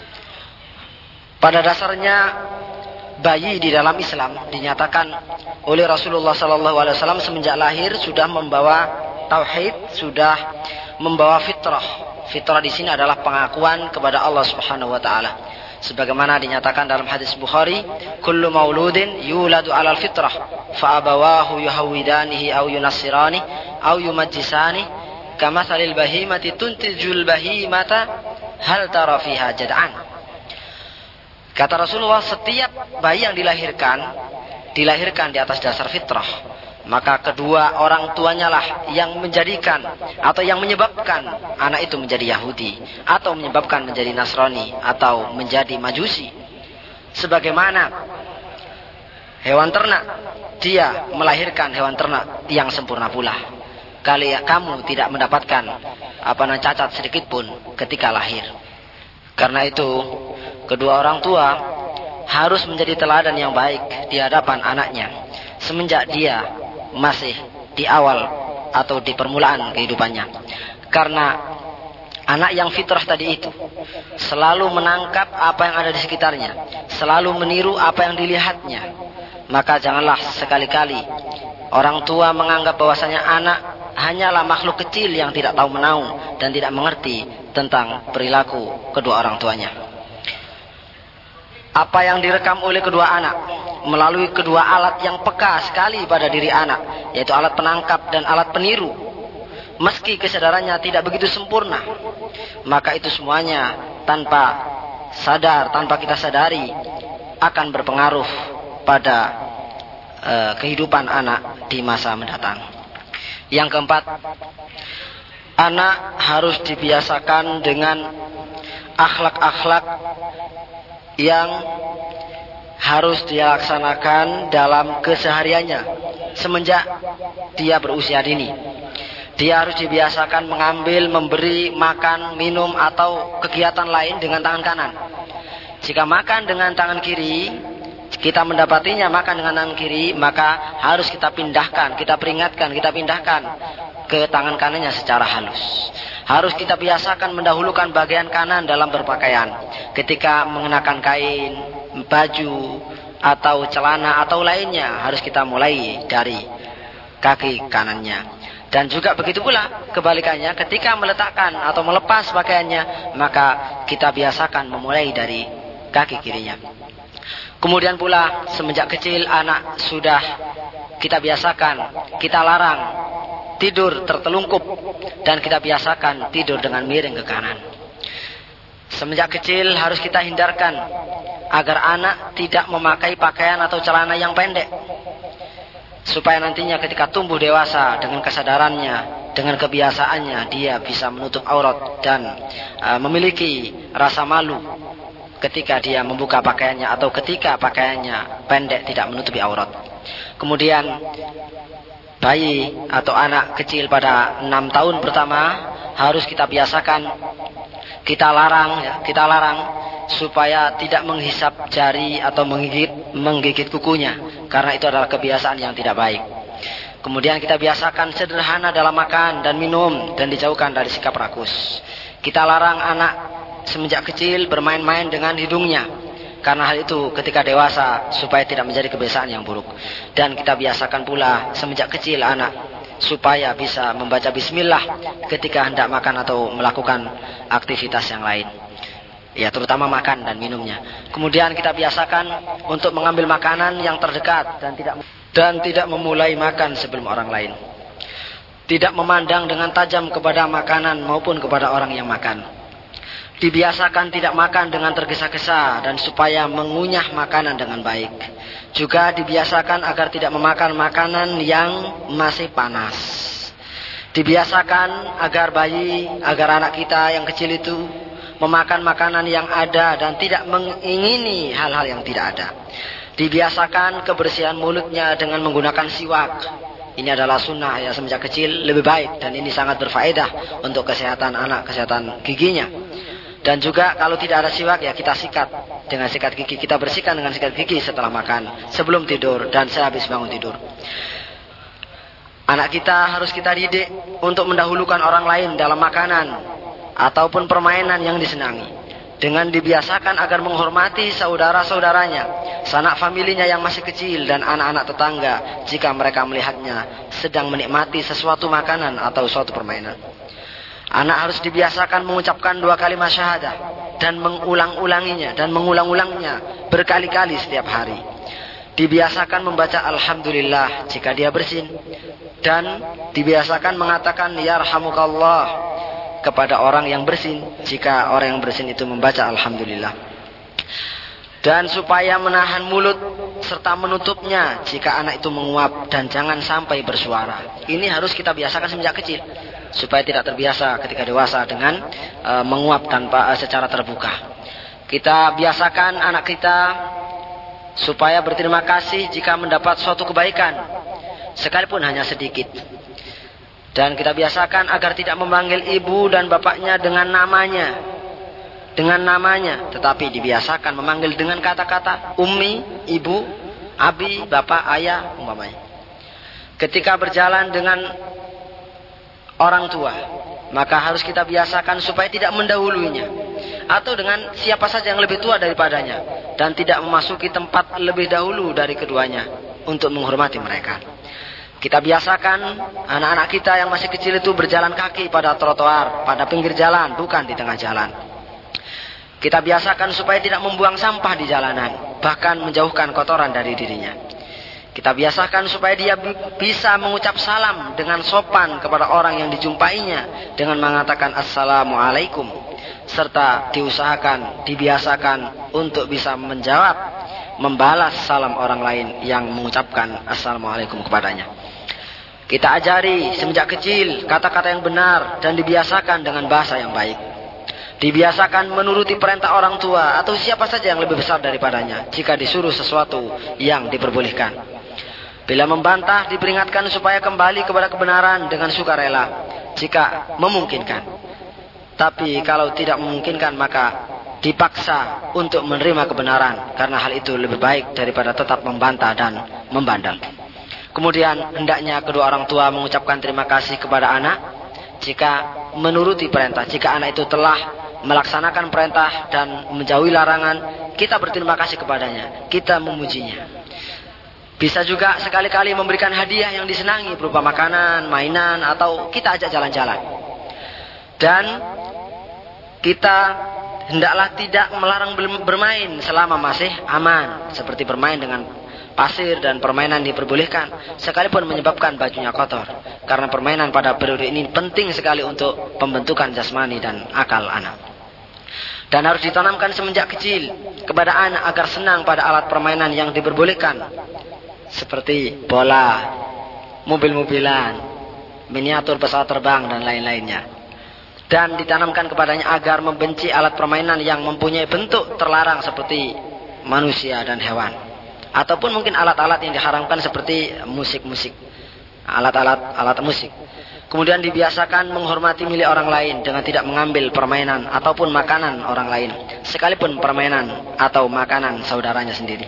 Pada dasarnya bayi di dalam Islam dinyatakan oleh Rasulullah sallallahu alaihi wasallam semenjak lahir sudah membawa tauhid, sudah membawa fitrah. Fitrah di sini adalah pengakuan kepada Allah Subhanahu wa taala. Sebagaimana dinyatakan dalam hadis Bukhari, kullu mauludin yuladu 'alal fitrah, fa abawahu yuhawidanihi aw yunassirani aw yumajjisani, kamathalil bahimati tuntijul bahimata hal tara fiha jad'an. Kata Rasulullah, setiap bayi yang dilahirkan dilahirkan di atas dasar fitrah. Maka kedua orang tuanya lah yang menjadikan atau yang menyebabkan anak itu menjadi Yahudi, atau menyebabkan menjadi Nasrani, atau menjadi Majusi. Sebagaimana hewan ternak, dia melahirkan hewan ternak yang sempurna pula. Kali kamu tidak mendapatkan apa namanya cacat sedikit pun ketika lahir. Karena itu kedua orang tua harus menjadi teladan yang baik di hadapan anaknya semenjak dia masih di awal atau di permulaan kehidupannya. Karena anak yang fitrah tadi itu selalu menangkap apa yang ada di sekitarnya, selalu meniru apa yang dilihatnya. Maka janganlah sekali-kali orang tua menganggap bahwasanya anak hanyalah makhluk kecil yang tidak tahu menahu dan tidak mengerti tentang perilaku kedua orang tuanya. Apa yang direkam oleh kedua anak melalui kedua alat yang peka sekali pada diri anak, yaitu alat penangkap dan alat peniru, meski kesadarannya tidak begitu sempurna, maka itu semuanya tanpa sadar, tanpa kita sadari akan berpengaruh pada uh, kehidupan anak di masa mendatang. Yang keempat, anak harus dibiasakan dengan akhlak-akhlak yang harus dia laksanakan dalam kesehariannya semenjak dia berusia dini. Dia harus dibiasakan mengambil, memberi, makan, minum atau kegiatan lain dengan tangan kanan. Jika makan dengan tangan kiri, kita mendapatinya makan dengan tangan kiri, maka harus kita pindahkan, kita peringatkan, kita pindahkan ke tangan kanannya secara halus. Harus kita biasakan mendahulukan bagian kanan dalam berpakaian. Ketika mengenakan kain, baju, atau celana, atau lainnya, harus kita mulai dari kaki kanannya. Dan juga begitu pula kebalikannya, ketika meletakkan atau melepas pakaiannya, maka kita biasakan memulai dari kaki kirinya. Kemudian pula semenjak kecil anak sudah kita biasakan, kita larang tidur tertelungkup, dan kita biasakan tidur dengan miring ke kanan. Semenjak kecil harus kita hindarkan agar anak tidak memakai pakaian atau celana yang pendek, supaya nantinya ketika tumbuh dewasa dengan kesadarannya, dengan kebiasaannya, dia bisa menutup aurat dan uh, memiliki rasa malu ketika dia membuka pakaiannya atau ketika pakaiannya pendek tidak menutupi aurat. Kemudian bayi atau anak kecil pada enam tahun pertama harus kita biasakan, kita larang, ya, kita larang supaya tidak menghisap jari atau menggigit, menggigit kukunya, karena itu adalah kebiasaan yang tidak baik. Kemudian kita biasakan sederhana dalam makan dan minum dan dijauhkan dari sikap rakus. Kita larang anak semenjak kecil bermain-main dengan hidungnya, karena hal itu ketika dewasa supaya tidak menjadi kebiasaan yang buruk. Dan kita biasakan pula semenjak kecil anak supaya bisa membaca bismillah ketika hendak makan atau melakukan aktivitas yang lain, ya, terutama makan dan minumnya. Kemudian kita biasakan untuk mengambil makanan yang terdekat dan tidak dan tidak memulai makan sebelum orang lain. Tidak memandang dengan tajam kepada makanan maupun kepada orang yang makan. Dibiasakan tidak makan dengan tergesa-gesa dan supaya mengunyah makanan dengan baik. Juga dibiasakan agar tidak memakan makanan yang masih panas. Dibiasakan agar bayi, agar anak kita yang kecil itu memakan makanan yang ada dan tidak mengingini hal-hal yang tidak ada. Dibiasakan kebersihan mulutnya dengan menggunakan siwak. Ini adalah sunnah, ya, semenjak kecil lebih baik, dan ini sangat berfaedah untuk kesehatan anak, kesehatan giginya. Dan juga kalau tidak ada siwak, ya kita sikat dengan sikat gigi, kita bersihkan dengan sikat gigi setelah makan, sebelum tidur dan sehabis bangun tidur. Anak kita harus kita didik untuk mendahulukan orang lain dalam makanan ataupun permainan yang disenangi, dengan dibiasakan agar menghormati saudara-saudaranya, sanak familinya yang masih kecil, dan anak-anak tetangga jika mereka melihatnya sedang menikmati sesuatu makanan atau suatu permainan. Anak harus dibiasakan mengucapkan dua kalimat syahadah dan mengulang-ulanginya dan mengulang-ulangnya berkali-kali setiap hari. Dibiasakan membaca alhamdulillah jika dia bersin, dan dibiasakan mengatakan yarhamukallah kepada orang yang bersin jika orang yang bersin itu membaca alhamdulillah. Dan supaya menahan mulut serta menutupnya jika anak itu menguap, dan jangan sampai bersuara. Ini harus kita biasakan semenjak kecil supaya tidak terbiasa ketika dewasa dengan uh, menguap tanpa uh, secara terbuka. Kita biasakan anak kita supaya berterima kasih jika mendapat suatu kebaikan, sekalipun hanya sedikit. Dan kita biasakan agar tidak memanggil ibu dan bapaknya dengan namanya, dengan namanya, tetapi dibiasakan memanggil dengan kata-kata ummi, ibu, abi, bapak, ayah, umpamanya. Ketika berjalan dengan orang tua, maka harus kita biasakan supaya tidak mendahuluinya, atau dengan siapa saja yang lebih tua daripadanya, dan tidak memasuki tempat lebih dahulu dari keduanya untuk menghormati mereka. Kita biasakan anak-anak kita yang masih kecil itu berjalan kaki pada trotoar, pada pinggir jalan, bukan di tengah jalan. Kita biasakan supaya tidak membuang sampah di jalanan, bahkan menjauhkan kotoran dari dirinya. Kita biasakan supaya dia bisa mengucap salam dengan sopan kepada orang yang dijumpainya dengan mengatakan assalamualaikum, serta diusahakan, dibiasakan untuk bisa menjawab, membalas salam orang lain yang mengucapkan assalamualaikum kepadanya. Kita ajari semenjak kecil kata-kata yang benar dan dibiasakan dengan bahasa yang baik. Dibiasakan menuruti perintah orang tua atau siapa saja yang lebih besar daripadanya jika disuruh sesuatu yang diperbolehkan. Bila membantah, diperingatkan supaya kembali kepada kebenaran dengan sukarela jika memungkinkan. Tapi kalau tidak memungkinkan, maka dipaksa untuk menerima kebenaran, karena hal itu lebih baik daripada tetap membantah dan membandel. Kemudian hendaknya kedua orang tua mengucapkan terima kasih kepada anak jika menuruti perintah. Jika anak itu telah melaksanakan perintah dan menjauhi larangan, kita berterima kasih kepadanya, kita memujinya. Bisa juga sekali-kali memberikan hadiah yang disenangi berupa makanan, mainan, atau kita ajak jalan-jalan. Dan kita hendaklah tidak melarang bermain selama masih aman, seperti bermain dengan pasir dan permainan diperbolehkan sekalipun menyebabkan bajunya kotor, karena permainan pada periode ini penting sekali untuk pembentukan jasmani dan akal anak. Dan harus ditanamkan semenjak kecil kepada anak agar senang pada alat permainan yang diperbolehkan, seperti bola, mobil-mobilan, miniatur pesawat terbang, dan lain-lainnya. Dan ditanamkan kepadanya agar membenci alat permainan yang mempunyai bentuk terlarang seperti manusia dan hewan, ataupun mungkin alat-alat yang diharamkan seperti musik-musik, alat-alat alat musik. Kemudian dibiasakan menghormati milik orang lain dengan tidak mengambil permainan ataupun makanan orang lain, sekalipun permainan atau makanan saudaranya sendiri.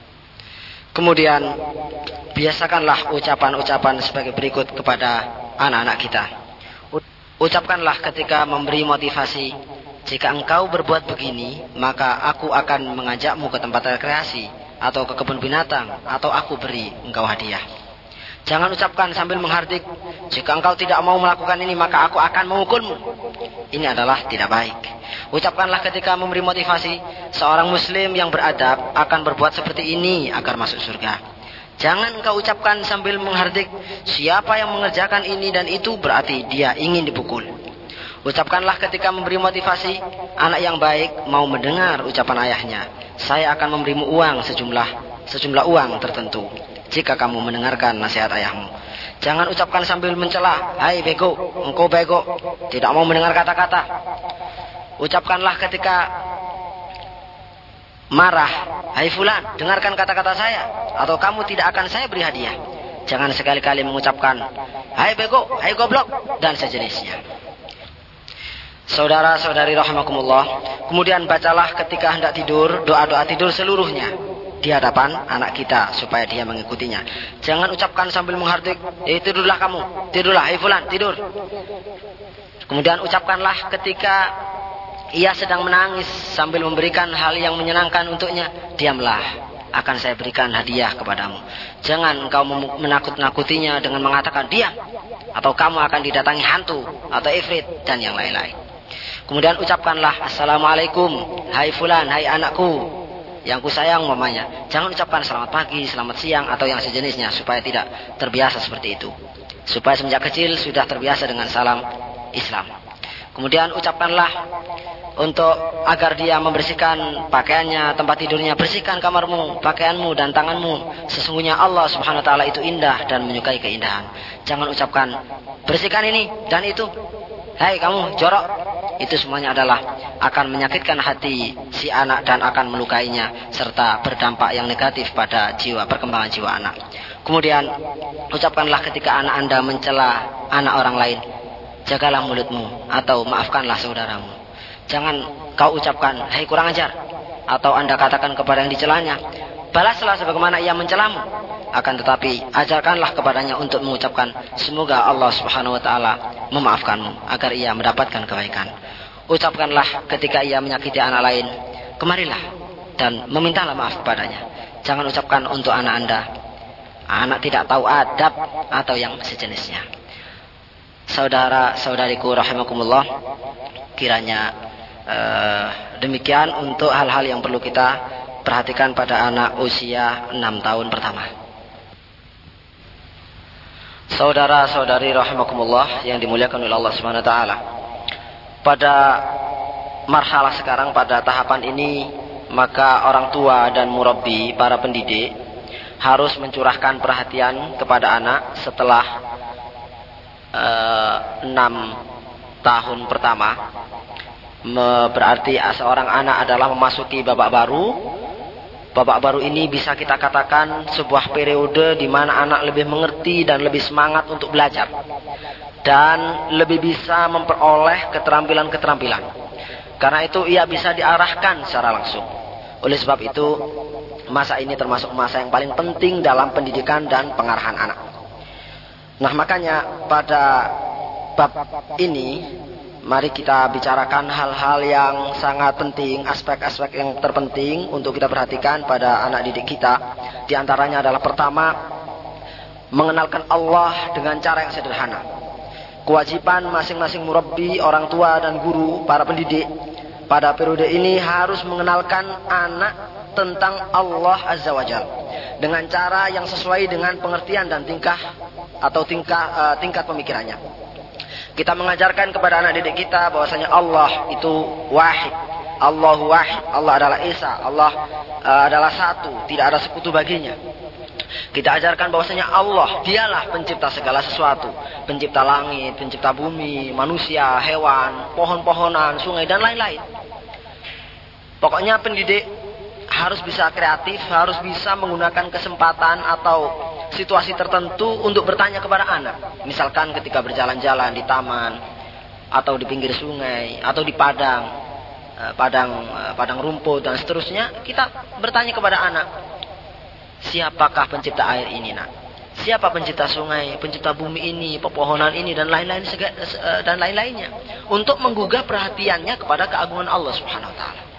Kemudian biasakanlah ucapan-ucapan sebagai berikut kepada anak-anak kita. Ucapkanlah ketika memberi motivasi, jika engkau berbuat begini, maka aku akan mengajakmu ke tempat rekreasi atau ke kebun binatang, atau aku beri engkau hadiah. Jangan ucapkan sambil menghardik, jika engkau tidak mau melakukan ini, maka aku akan memukulmu. Ini adalah tidak baik. Ucapkanlah ketika memberi motivasi, seorang muslim yang beradab akan berbuat seperti ini agar masuk surga. Jangan engkau ucapkan sambil menghardik, siapa yang mengerjakan ini dan itu berarti dia ingin dipukul. Ucapkanlah ketika memberi motivasi, anak yang baik mau mendengar ucapan ayahnya, saya akan memberimu uang sejumlah sejumlah uang tertentu jika kamu mendengarkan nasihat ayahmu. Jangan ucapkan sambil mencela, hai bego, engkau bego, tidak mau mendengar kata-kata. Ucapkanlah ketika marah, hai fulan, dengarkan kata-kata saya, atau kamu tidak akan saya beri hadiah. Jangan sekali-kali mengucapkan, hai bego, hai goblok, dan sejenisnya. Saudara-saudari rahimakumullah, kemudian bacalah ketika hendak tidur doa-doa tidur seluruhnya di hadapan anak kita supaya dia mengikutinya. Jangan ucapkan sambil menghardik, eh tidurlah kamu, tidurlah, hai fulan, tidur. Kemudian ucapkanlah ketika ia sedang menangis sambil memberikan hal yang menyenangkan untuknya, diamlah, akan saya berikan hadiah kepadamu. Jangan engkau menakut-nakutinya dengan mengatakan diam, atau kamu akan didatangi hantu atau ifrit dan yang lain-lain. Kemudian ucapkanlah, assalamualaikum, hai fulan, hai anakku yang ku sayang mamanya. Jangan ucapkan selamat pagi, selamat siang, atau yang sejenisnya, supaya tidak terbiasa seperti itu. Supaya semenjak kecil sudah terbiasa dengan salam Islam. Kemudian ucapkanlah untuk agar dia membersihkan pakaiannya, tempat tidurnya, bersihkan kamarmu, pakaianmu, dan tanganmu. Sesungguhnya Allah subhanahu wa ta'ala itu indah dan menyukai keindahan. Jangan ucapkan, bersihkan ini dan itu, hai kamu jorok. Itu semuanya adalah akan menyakitkan hati si anak dan akan melukainya, serta berdampak yang negatif pada jiwa, perkembangan jiwa anak. Kemudian ucapkanlah ketika anak Anda mencela anak orang lain, jagalah mulutmu atau maafkanlah saudaramu. Jangan kau ucapkan, hai kurang ajar, atau Anda katakan kepada yang dicelanya, balaslah sebagaimana ia mencelamu. Akan tetapi ajarkanlah kepadanya untuk mengucapkan, semoga Allah subhanahu wa ta'ala memaafkanmu agar ia mendapatkan kebaikan. Ucapkanlah ketika ia menyakiti anak lain, kemarilah dan memintalah maaf kepadanya. Jangan ucapkan untuk anak Anda, anak tidak tahu adab atau yang sejenisnya. Saudara-saudariku rahimakumullah, kiranya eh, demikian untuk hal-hal yang perlu kita perhatikan pada anak usia enam tahun pertama. Saudara-saudari rahimakumullah yang dimuliakan oleh Allah Subhanahu wa taala. Pada marhalah sekarang, pada tahapan ini, maka orang tua dan murabbi, para pendidik, harus mencurahkan perhatian kepada anak setelah uh, enam tahun pertama. berarti seorang anak adalah memasuki babak baru. Babak baru ini bisa kita katakan sebuah periode di mana anak lebih mengerti dan lebih semangat untuk belajar. Dan lebih bisa memperoleh keterampilan-keterampilan. Karena itu ia bisa diarahkan secara langsung. Oleh sebab itu, masa ini termasuk masa yang paling penting dalam pendidikan dan pengarahan anak. Nah, makanya pada bab ini, mari kita bicarakan hal-hal yang sangat penting, aspek-aspek yang terpenting untuk kita perhatikan pada anak didik kita. Di antaranya adalah pertama, mengenalkan Allah dengan cara yang sederhana. Kewajiban masing-masing murabbi, orang tua dan guru, para pendidik pada periode ini harus mengenalkan anak tentang Allah Azza wa Jalla dengan cara yang sesuai dengan pengertian dan tingkah atau tingkah uh, tingkat pemikirannya. Kita mengajarkan kepada anak didik kita bahwasanya Allah itu wahid, Allahu wahid, Allah adalah esa, Allah uh, adalah satu, tidak ada sekutu baginya. Kita ajarkan bahwasanya Allah, dialah pencipta segala sesuatu, pencipta langit, pencipta bumi, manusia, hewan, pohon-pohonan, sungai dan lain-lain. Pokoknya pendidik harus bisa kreatif, harus bisa menggunakan kesempatan atau situasi tertentu untuk bertanya kepada anak. Misalkan ketika berjalan-jalan di taman, atau di pinggir sungai, atau di padang, padang, padang rumput dan seterusnya, kita bertanya kepada anak, siapakah pencipta air ini, nak? Siapa pencipta sungai, pencipta bumi ini, pepohonan ini dan lain-lain dan lain-lainnya, untuk menggugah perhatiannya kepada keagungan Allah Subhanahu wa taala.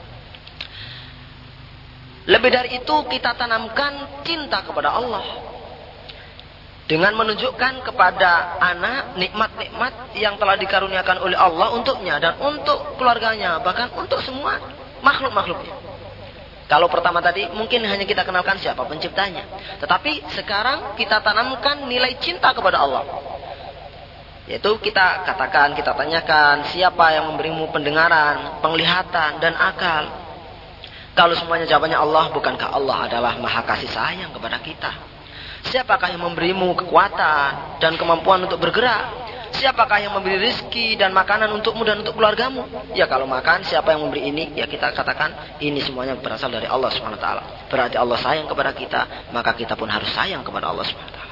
Lebih dari itu, kita tanamkan cinta kepada Allah dengan menunjukkan kepada anak nikmat-nikmat yang telah dikaruniakan oleh Allah untuknya dan untuk keluarganya, bahkan untuk semua makhluk-makhluknya. Kalau pertama tadi mungkin hanya kita kenalkan siapa penciptanya, tetapi sekarang kita tanamkan nilai cinta kepada Allah. Yaitu kita katakan, kita tanyakan, siapa yang memberimu pendengaran, penglihatan dan akal? Kalau semuanya jawabannya Allah, bukankah Allah adalah maha kasih sayang kepada kita? Siapakah yang memberimu kekuatan dan kemampuan untuk bergerak? Siapakah yang memberi rezeki dan makanan untukmu dan untuk keluargamu? Ya kalau makan, siapa yang memberi ini? Ya kita katakan, ini semuanya berasal dari Allah subhanahu wa taala. Berarti Allah sayang kepada kita, maka kita pun harus sayang kepada Allah subhanahu wa taala.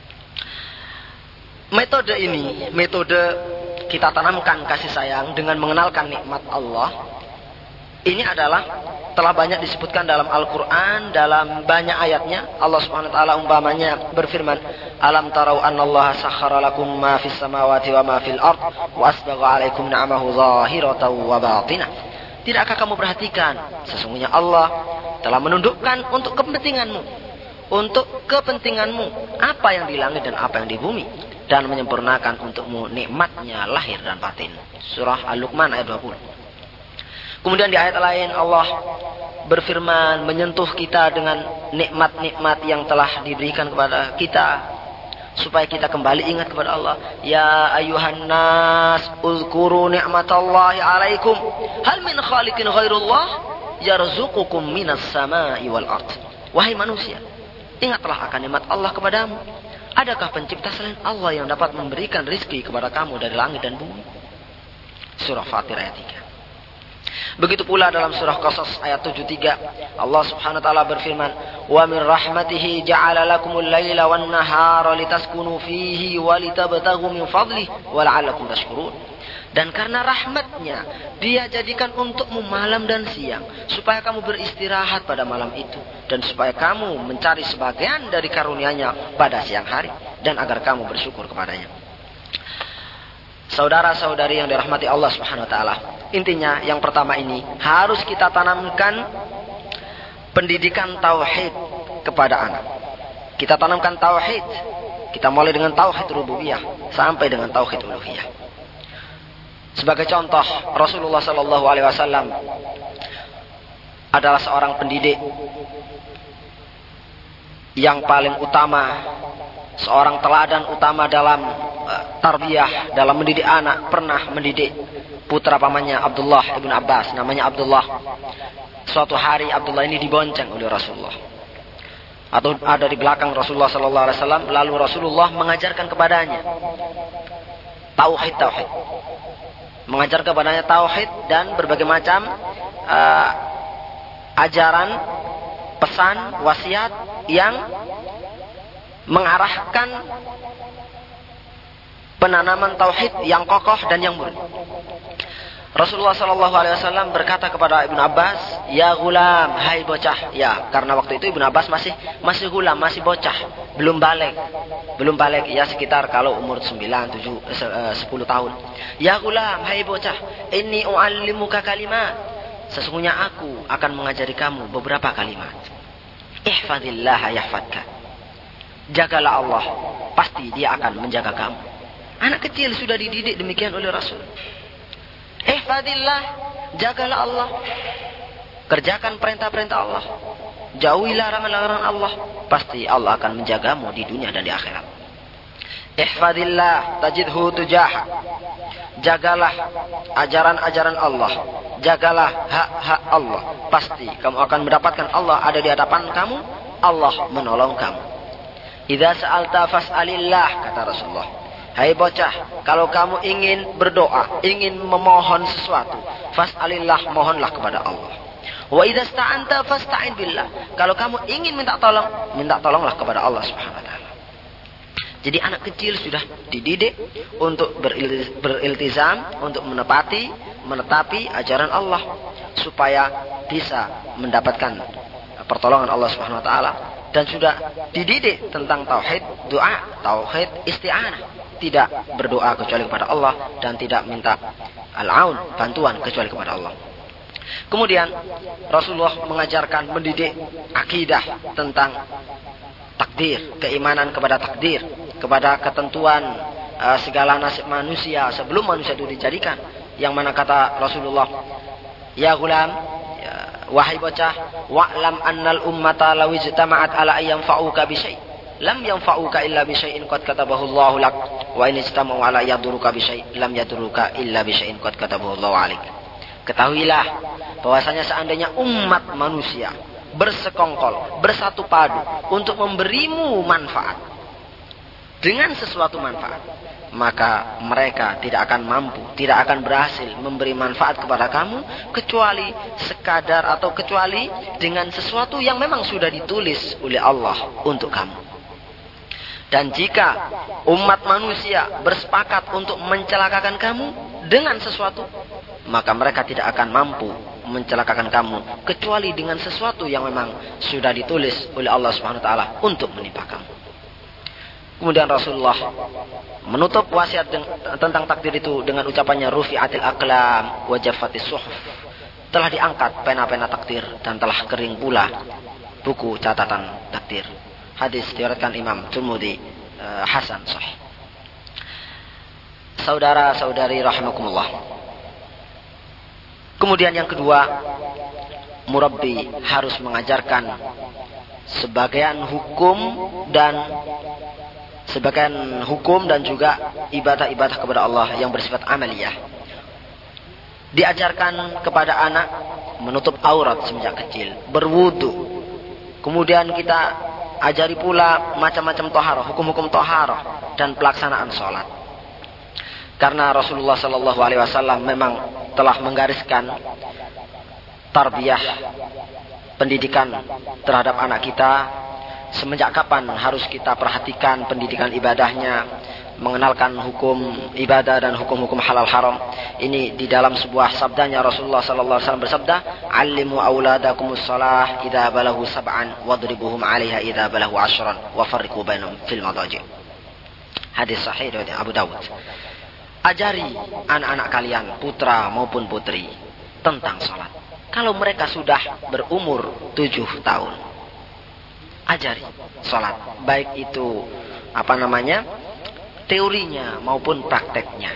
Metode ini, metode kita tanamkan kasih sayang dengan mengenalkan nikmat Allah, ini adalah telah banyak disebutkan dalam Al-Quran, dalam banyak ayatnya. Allah subhanahu wa taala umpamanya berfirman, alam tarau annallaha sakhkhara lakum ma fis samawati wa ma fil ard wa asbagha alaikum ni'amahu zahiratan wa batinah. Tidakkah kamu perhatikan, sesungguhnya Allah telah menundukkan untuk kepentinganmu, untuk kepentinganmu apa yang di langit dan apa yang di bumi, dan menyempurnakan untukmu nikmatnya lahir dan batin. Surah Al-Luqman ayat dua puluh. Kemudian di ayat lain Allah berfirman menyentuh kita dengan nikmat-nikmat yang telah diberikan kepada kita supaya kita kembali ingat kepada Allah. Ya ayuhan nas uzkuru ni'matallahi alaikum hal min khaliqin ghairullah yarzuqukum minas samai wal ard. Wahai manusia, ingatlah akan nikmat Allah kepadamu. Adakah pencipta selain Allah yang dapat memberikan rizki kepada kamu dari langit dan bumi? Surah Fatir ayat tiga. Begitu pula dalam surah Qasas ayat tujuh puluh tiga, Allah subhanahu wa ta'ala berfirman, wa min rahmatihi ja'ala lakumul laila wan nahara litaskunu fihi wa litabtaghu min fadlihi wa la'allakum tashkurun. Dan karena rahmatnya, dia jadikan untukmu malam dan siang, supaya kamu beristirahat pada malam itu, dan supaya kamu mencari sebagian dari karunia-Nya pada siang hari, dan agar kamu bersyukur kepadanya. Saudara-saudari yang dirahmati Allah subhanahu wa ta'ala, intinya yang pertama ini harus kita tanamkan pendidikan tauhid kepada anak. Kita tanamkan tauhid. Kita mulai dengan tauhid rububiyah sampai dengan tauhid uluhiyah. Sebagai contoh, Rasulullah sallallahu alaihi wasallam adalah seorang pendidik yang paling utama, seorang teladan utama dalam uh, tarbiyah, dalam mendidik anak. Pernah mendidik putra pamannya Abdullah ibn Abbas, namanya Abdullah. Suatu hari Abdullah ini dibonceng oleh Rasulullah, atau ada di belakang Rasulullah sallallahu alaihi wasallam. Lalu Rasulullah mengajarkan kepadanya tauhid tauhid. mengajar kepadanya tauhid dan berbagai macam uh, ajaran, pesan, wasiat yang mengarahkan penanaman tauhid yang kokoh dan yang murni. Rasulullah Shallallahu Alaihi Wasallam berkata kepada Ibnu Abbas, ya gulam, hai bocah. Ya, karena waktu itu Ibnu Abbas masih masih gulam, masih bocah, belum balik, belum balik. Ya sekitar kalau umur sembilan, tujuh, sepuluh tahun. Ya gulam, hai bocah, inni u'allimuka kalimat. Sesungguhnya aku akan mengajari kamu beberapa kalimat. Ihfadillah yahfadka. Jagalah Allah, pasti Dia akan menjaga kamu. Anak kecil sudah dididik demikian oleh Rasul. Ihfadillah, jagalah Allah. Kerjakan perintah-perintah Allah. Jauhi larangan-larangan Allah. Pasti Allah akan menjagamu di dunia dan di akhirat. Ihfadillah, tajidhu tujaha. Jagalah ajaran-ajaran Allah. Jagalah hak-hak Allah. Pasti kamu akan mendapatkan Allah ada di hadapan kamu. Allah menolong kamu. Idza sa'alta fas'alillah, kata Rasulullah. Hai bocah, kalau kamu ingin berdoa, ingin memohon sesuatu, fas'alillah, mohonlah kepada Allah. Wa idza sta'anta fasta'in billah. Kalau kamu ingin minta tolong, minta tolonglah kepada Allah Subhanahu wa taala. Jadi anak kecil sudah dididik untuk beriltizam, untuk menepati, menetapi ajaran Allah supaya bisa mendapatkan pertolongan Allah Subhanahu wa taala, dan sudah dididik tentang tauhid doa, tauhid isti'anah. Tidak berdoa kecuali kepada Allah dan tidak minta al-aun, bantuan, kecuali kepada Allah. Kemudian Rasulullah mengajarkan, mendidik akidah tentang takdir, keimanan kepada takdir, kepada ketentuan uh, segala nasib manusia sebelum manusia itu dijadikan. Yang mana kata Rasulullah, ya gulam, ya, wahai bocah, wa'lam annal ummata law ijtama'at ala ayyam fa'uka bi syai' lam yanfa'uka illa bi syai'in qad katabahu Allahu lak wa in istama'u ala yadurruka bi syai' lam yadurruka illa bi syai'in qad katabahu Allahu alik. Ketahuilah bahwasanya seandainya umat manusia bersekongkol, bersatu padu untuk memberimu manfaat dengan sesuatu manfaat, maka mereka tidak akan mampu, tidak akan berhasil memberi manfaat kepada kamu kecuali sekadar atau kecuali dengan sesuatu yang memang sudah ditulis oleh Allah untuk kamu. Dan jika umat manusia bersepakat untuk mencelakakan kamu dengan sesuatu, maka mereka tidak akan mampu mencelakakan kamu kecuali dengan sesuatu yang memang sudah ditulis oleh Allah Subhanahu wa taala untuk menimpa kamu. Kemudian Rasulullah menutup wasiat tentang takdir itu dengan ucapannya, rufi'atil aqlam wa jaffatis suhuf. Telah diangkat pena-pena takdir dan telah kering pula buku catatan takdir. Hadis diriwayatkan Imam Tirmidzi, uh, hasan sahih. Saudara-saudari rahimakumullah. Kemudian yang kedua, murabbi harus mengajarkan sebagian hukum dan sebagian hukum dan juga ibadah-ibadah kepada Allah yang bersifat amaliyah. Diajarkan kepada anak menutup aurat semenjak kecil, berwudu. Kemudian kita ajari pula macam-macam taharah, hukum-hukum taharah dan pelaksanaan sholat. Karena Rasulullah Shallallahu Alaihi Wasallam memang telah menggariskan tarbiyah, pendidikan terhadap anak kita. Semenjak kapan harus kita perhatikan pendidikan ibadahnya, mengenalkan hukum ibadah dan hukum-hukum halal haram. Ini di dalam sebuah sabdanya Rasulullah sallallahu alaihi wasallam bersabda, "Allimu auladakumus shalah idza balahu sab'an wadribuhum 'alaiha idza balahu 'ashran wa farriqu bainahum fil madaji'." Hadis sahih dari Abu Dawud. Ajari anak-anak kalian, putra maupun putri, tentang salat. Kalau mereka sudah berumur tujuh tahun. Ajari salat, baik itu apa namanya teorinya maupun prakteknya.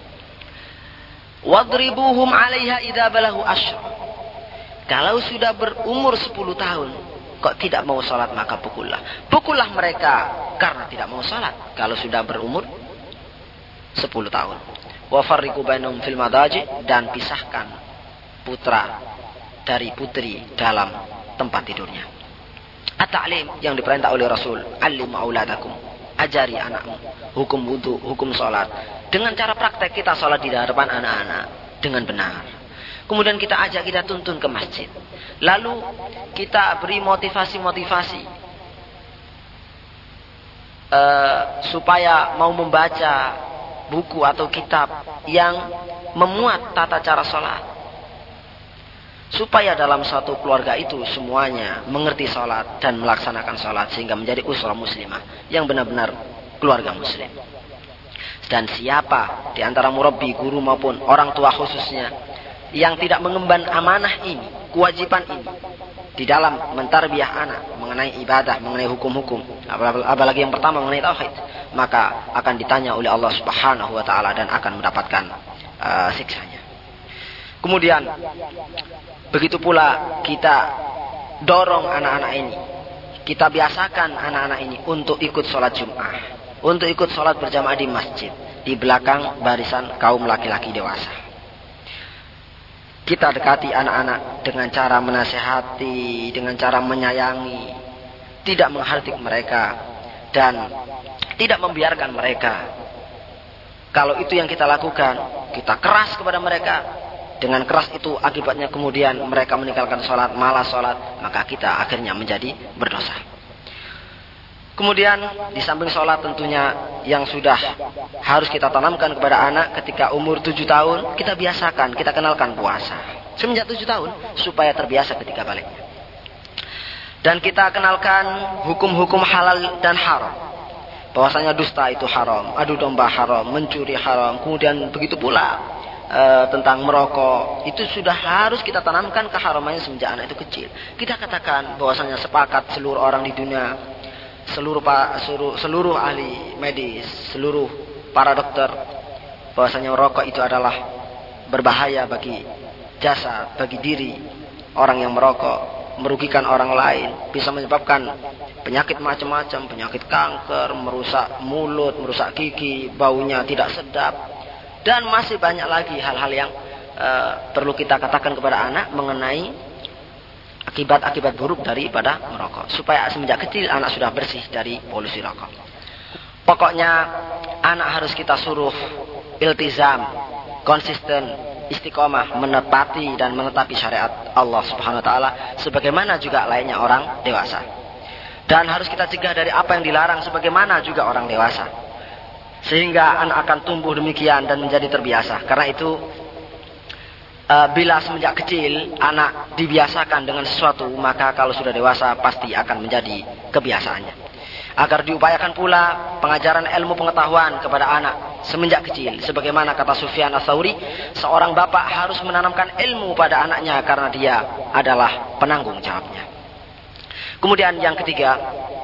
Wadribuhum 'alaiha idza balahu asyr. Kalau sudah berumur sepuluh tahun kok tidak mau salat, maka pukullah. Pukullah mereka karena tidak mau salat kalau sudah berumur sepuluh tahun. Wa farriqu bainahum fil madaji, dan pisahkan putra dari putri dalam tempat tidurnya. At-ta'lim yang diperintah oleh Rasul, "Allimu auladakum." Ajari anakmu hukum wudu, hukum sholat. Dengan cara praktek kita sholat di hadapan anak-anak dengan benar. Kemudian kita ajak, kita tuntun ke masjid. Lalu kita beri motivasi-motivasi uh, supaya mau membaca buku atau kitab yang memuat tata cara sholat. Supaya dalam suatu keluarga itu semuanya mengerti sholat dan melaksanakan sholat sehingga menjadi usrah muslimah yang benar-benar keluarga muslim. Dan siapa di antara murabbi, guru maupun orang tua khususnya yang tidak mengemban amanah ini, kewajiban ini di dalam mentarbiyah anak mengenai ibadah, mengenai hukum-hukum, apalagi yang pertama mengenai tauhid, maka akan ditanya oleh Allah Subhanahu wa taala dan akan mendapatkan uh, siksanya. Kemudian begitu pula kita dorong anak-anak ini, kita biasakan anak-anak ini untuk ikut sholat Jum'ah, untuk ikut sholat berjamaah di masjid, di belakang barisan kaum laki-laki dewasa. Kita dekati anak-anak dengan cara menasehati, dengan cara menyayangi, tidak menghardik mereka, dan tidak membiarkan mereka. Kalau itu yang kita lakukan, kita keras kepada mereka. Dengan keras itu akibatnya kemudian mereka meninggalkan sholat, malas sholat, maka kita akhirnya menjadi berdosa. Kemudian di samping sholat tentunya yang sudah harus kita tanamkan kepada anak ketika umur tujuh tahun, kita biasakan, kita kenalkan puasa. Semenjak tujuh tahun supaya terbiasa ketika baliknya. Dan kita kenalkan hukum-hukum halal dan haram. Bahwasanya dusta itu haram, adu domba haram, mencuri haram, kemudian begitu pula E, tentang merokok, itu sudah harus kita tanamkan keharamannya semenjak anak itu kecil. Kita katakan bahwasanya sepakat seluruh orang di dunia, seluruh seluruh, seluruh ahli medis, seluruh para dokter, bahwasanya merokok itu adalah berbahaya bagi jasad, bagi diri orang yang merokok, merugikan orang lain, bisa menyebabkan penyakit macam-macam, penyakit kanker, merusak mulut, merusak gigi, baunya tidak sedap. Dan masih banyak lagi hal-hal yang uh, perlu kita katakan kepada anak mengenai akibat-akibat buruk daripada merokok. Supaya semenjak kecil anak sudah bersih dari polusi rokok. Pokoknya anak harus kita suruh iltizam, konsisten, istiqomah, menepati dan menetapi syariat Allah Subhanahu wa taala sebagaimana juga lainnya orang dewasa. Dan harus kita cegah dari apa yang dilarang sebagaimana juga orang dewasa. Sehingga anak akan tumbuh demikian dan menjadi terbiasa. Karena itu uh, bila semenjak kecil anak dibiasakan dengan sesuatu, maka kalau sudah dewasa pasti akan menjadi kebiasaannya. Agar diupayakan pula pengajaran ilmu pengetahuan kepada anak semenjak kecil. Sebagaimana kata Sufyan Ats-Tsauri, seorang bapak harus menanamkan ilmu pada anaknya karena dia adalah penanggung jawabnya. Kemudian yang ketiga,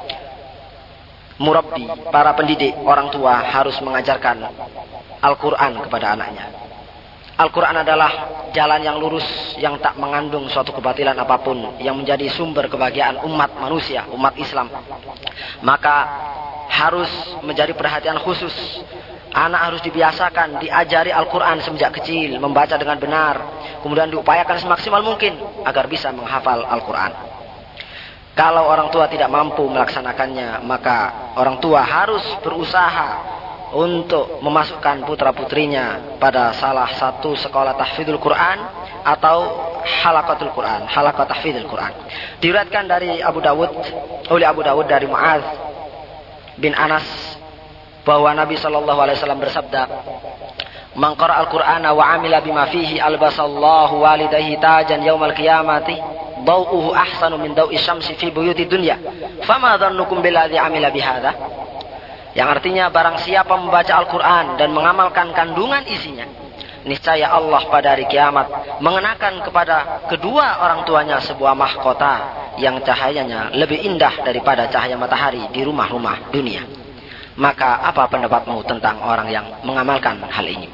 murabbi, para pendidik, orang tua harus mengajarkan Al-Quran kepada anaknya. Al-Quran adalah jalan yang lurus yang tak mengandung suatu kebatilan apapun yang menjadi sumber kebahagiaan umat manusia, umat Islam. Maka harus menjadi perhatian khusus. Anak harus dibiasakan, diajari Al-Quran semenjak kecil, membaca dengan benar. Kemudian diupayakan semaksimal mungkin agar bisa menghafal Al-Quran. Kalau orang tua tidak mampu melaksanakannya, maka orang tua harus berusaha untuk memasukkan putra-putrinya pada salah satu sekolah tahfidzul Quran atau halaqatul Quran, halaqah tahfidzul Quran. Diriwayatkan dari Abu Dawud, oleh Abu Dawud dari Mu'adz bin Anas bahwa Nabi sallallahu alaihi wasallam bersabda, "Man qara'al Qur'ana wa 'amila bima fihi albasallahu walidayhi tajan yaumal qiyamati daw'uhu ahsanu min daw'i syamsi fi buyuti dunya. Fama dhannukum billadzi 'amila bihadza?" Yang artinya barang siapa membaca Al-Qur'an dan mengamalkan kandungan isinya, niscaya Allah pada hari kiamat mengenakan kepada kedua orang tuanya sebuah mahkota yang cahayanya lebih indah daripada cahaya matahari di rumah-rumah dunia. Maka apa pendapatmu tentang orang yang mengamalkan hal ini?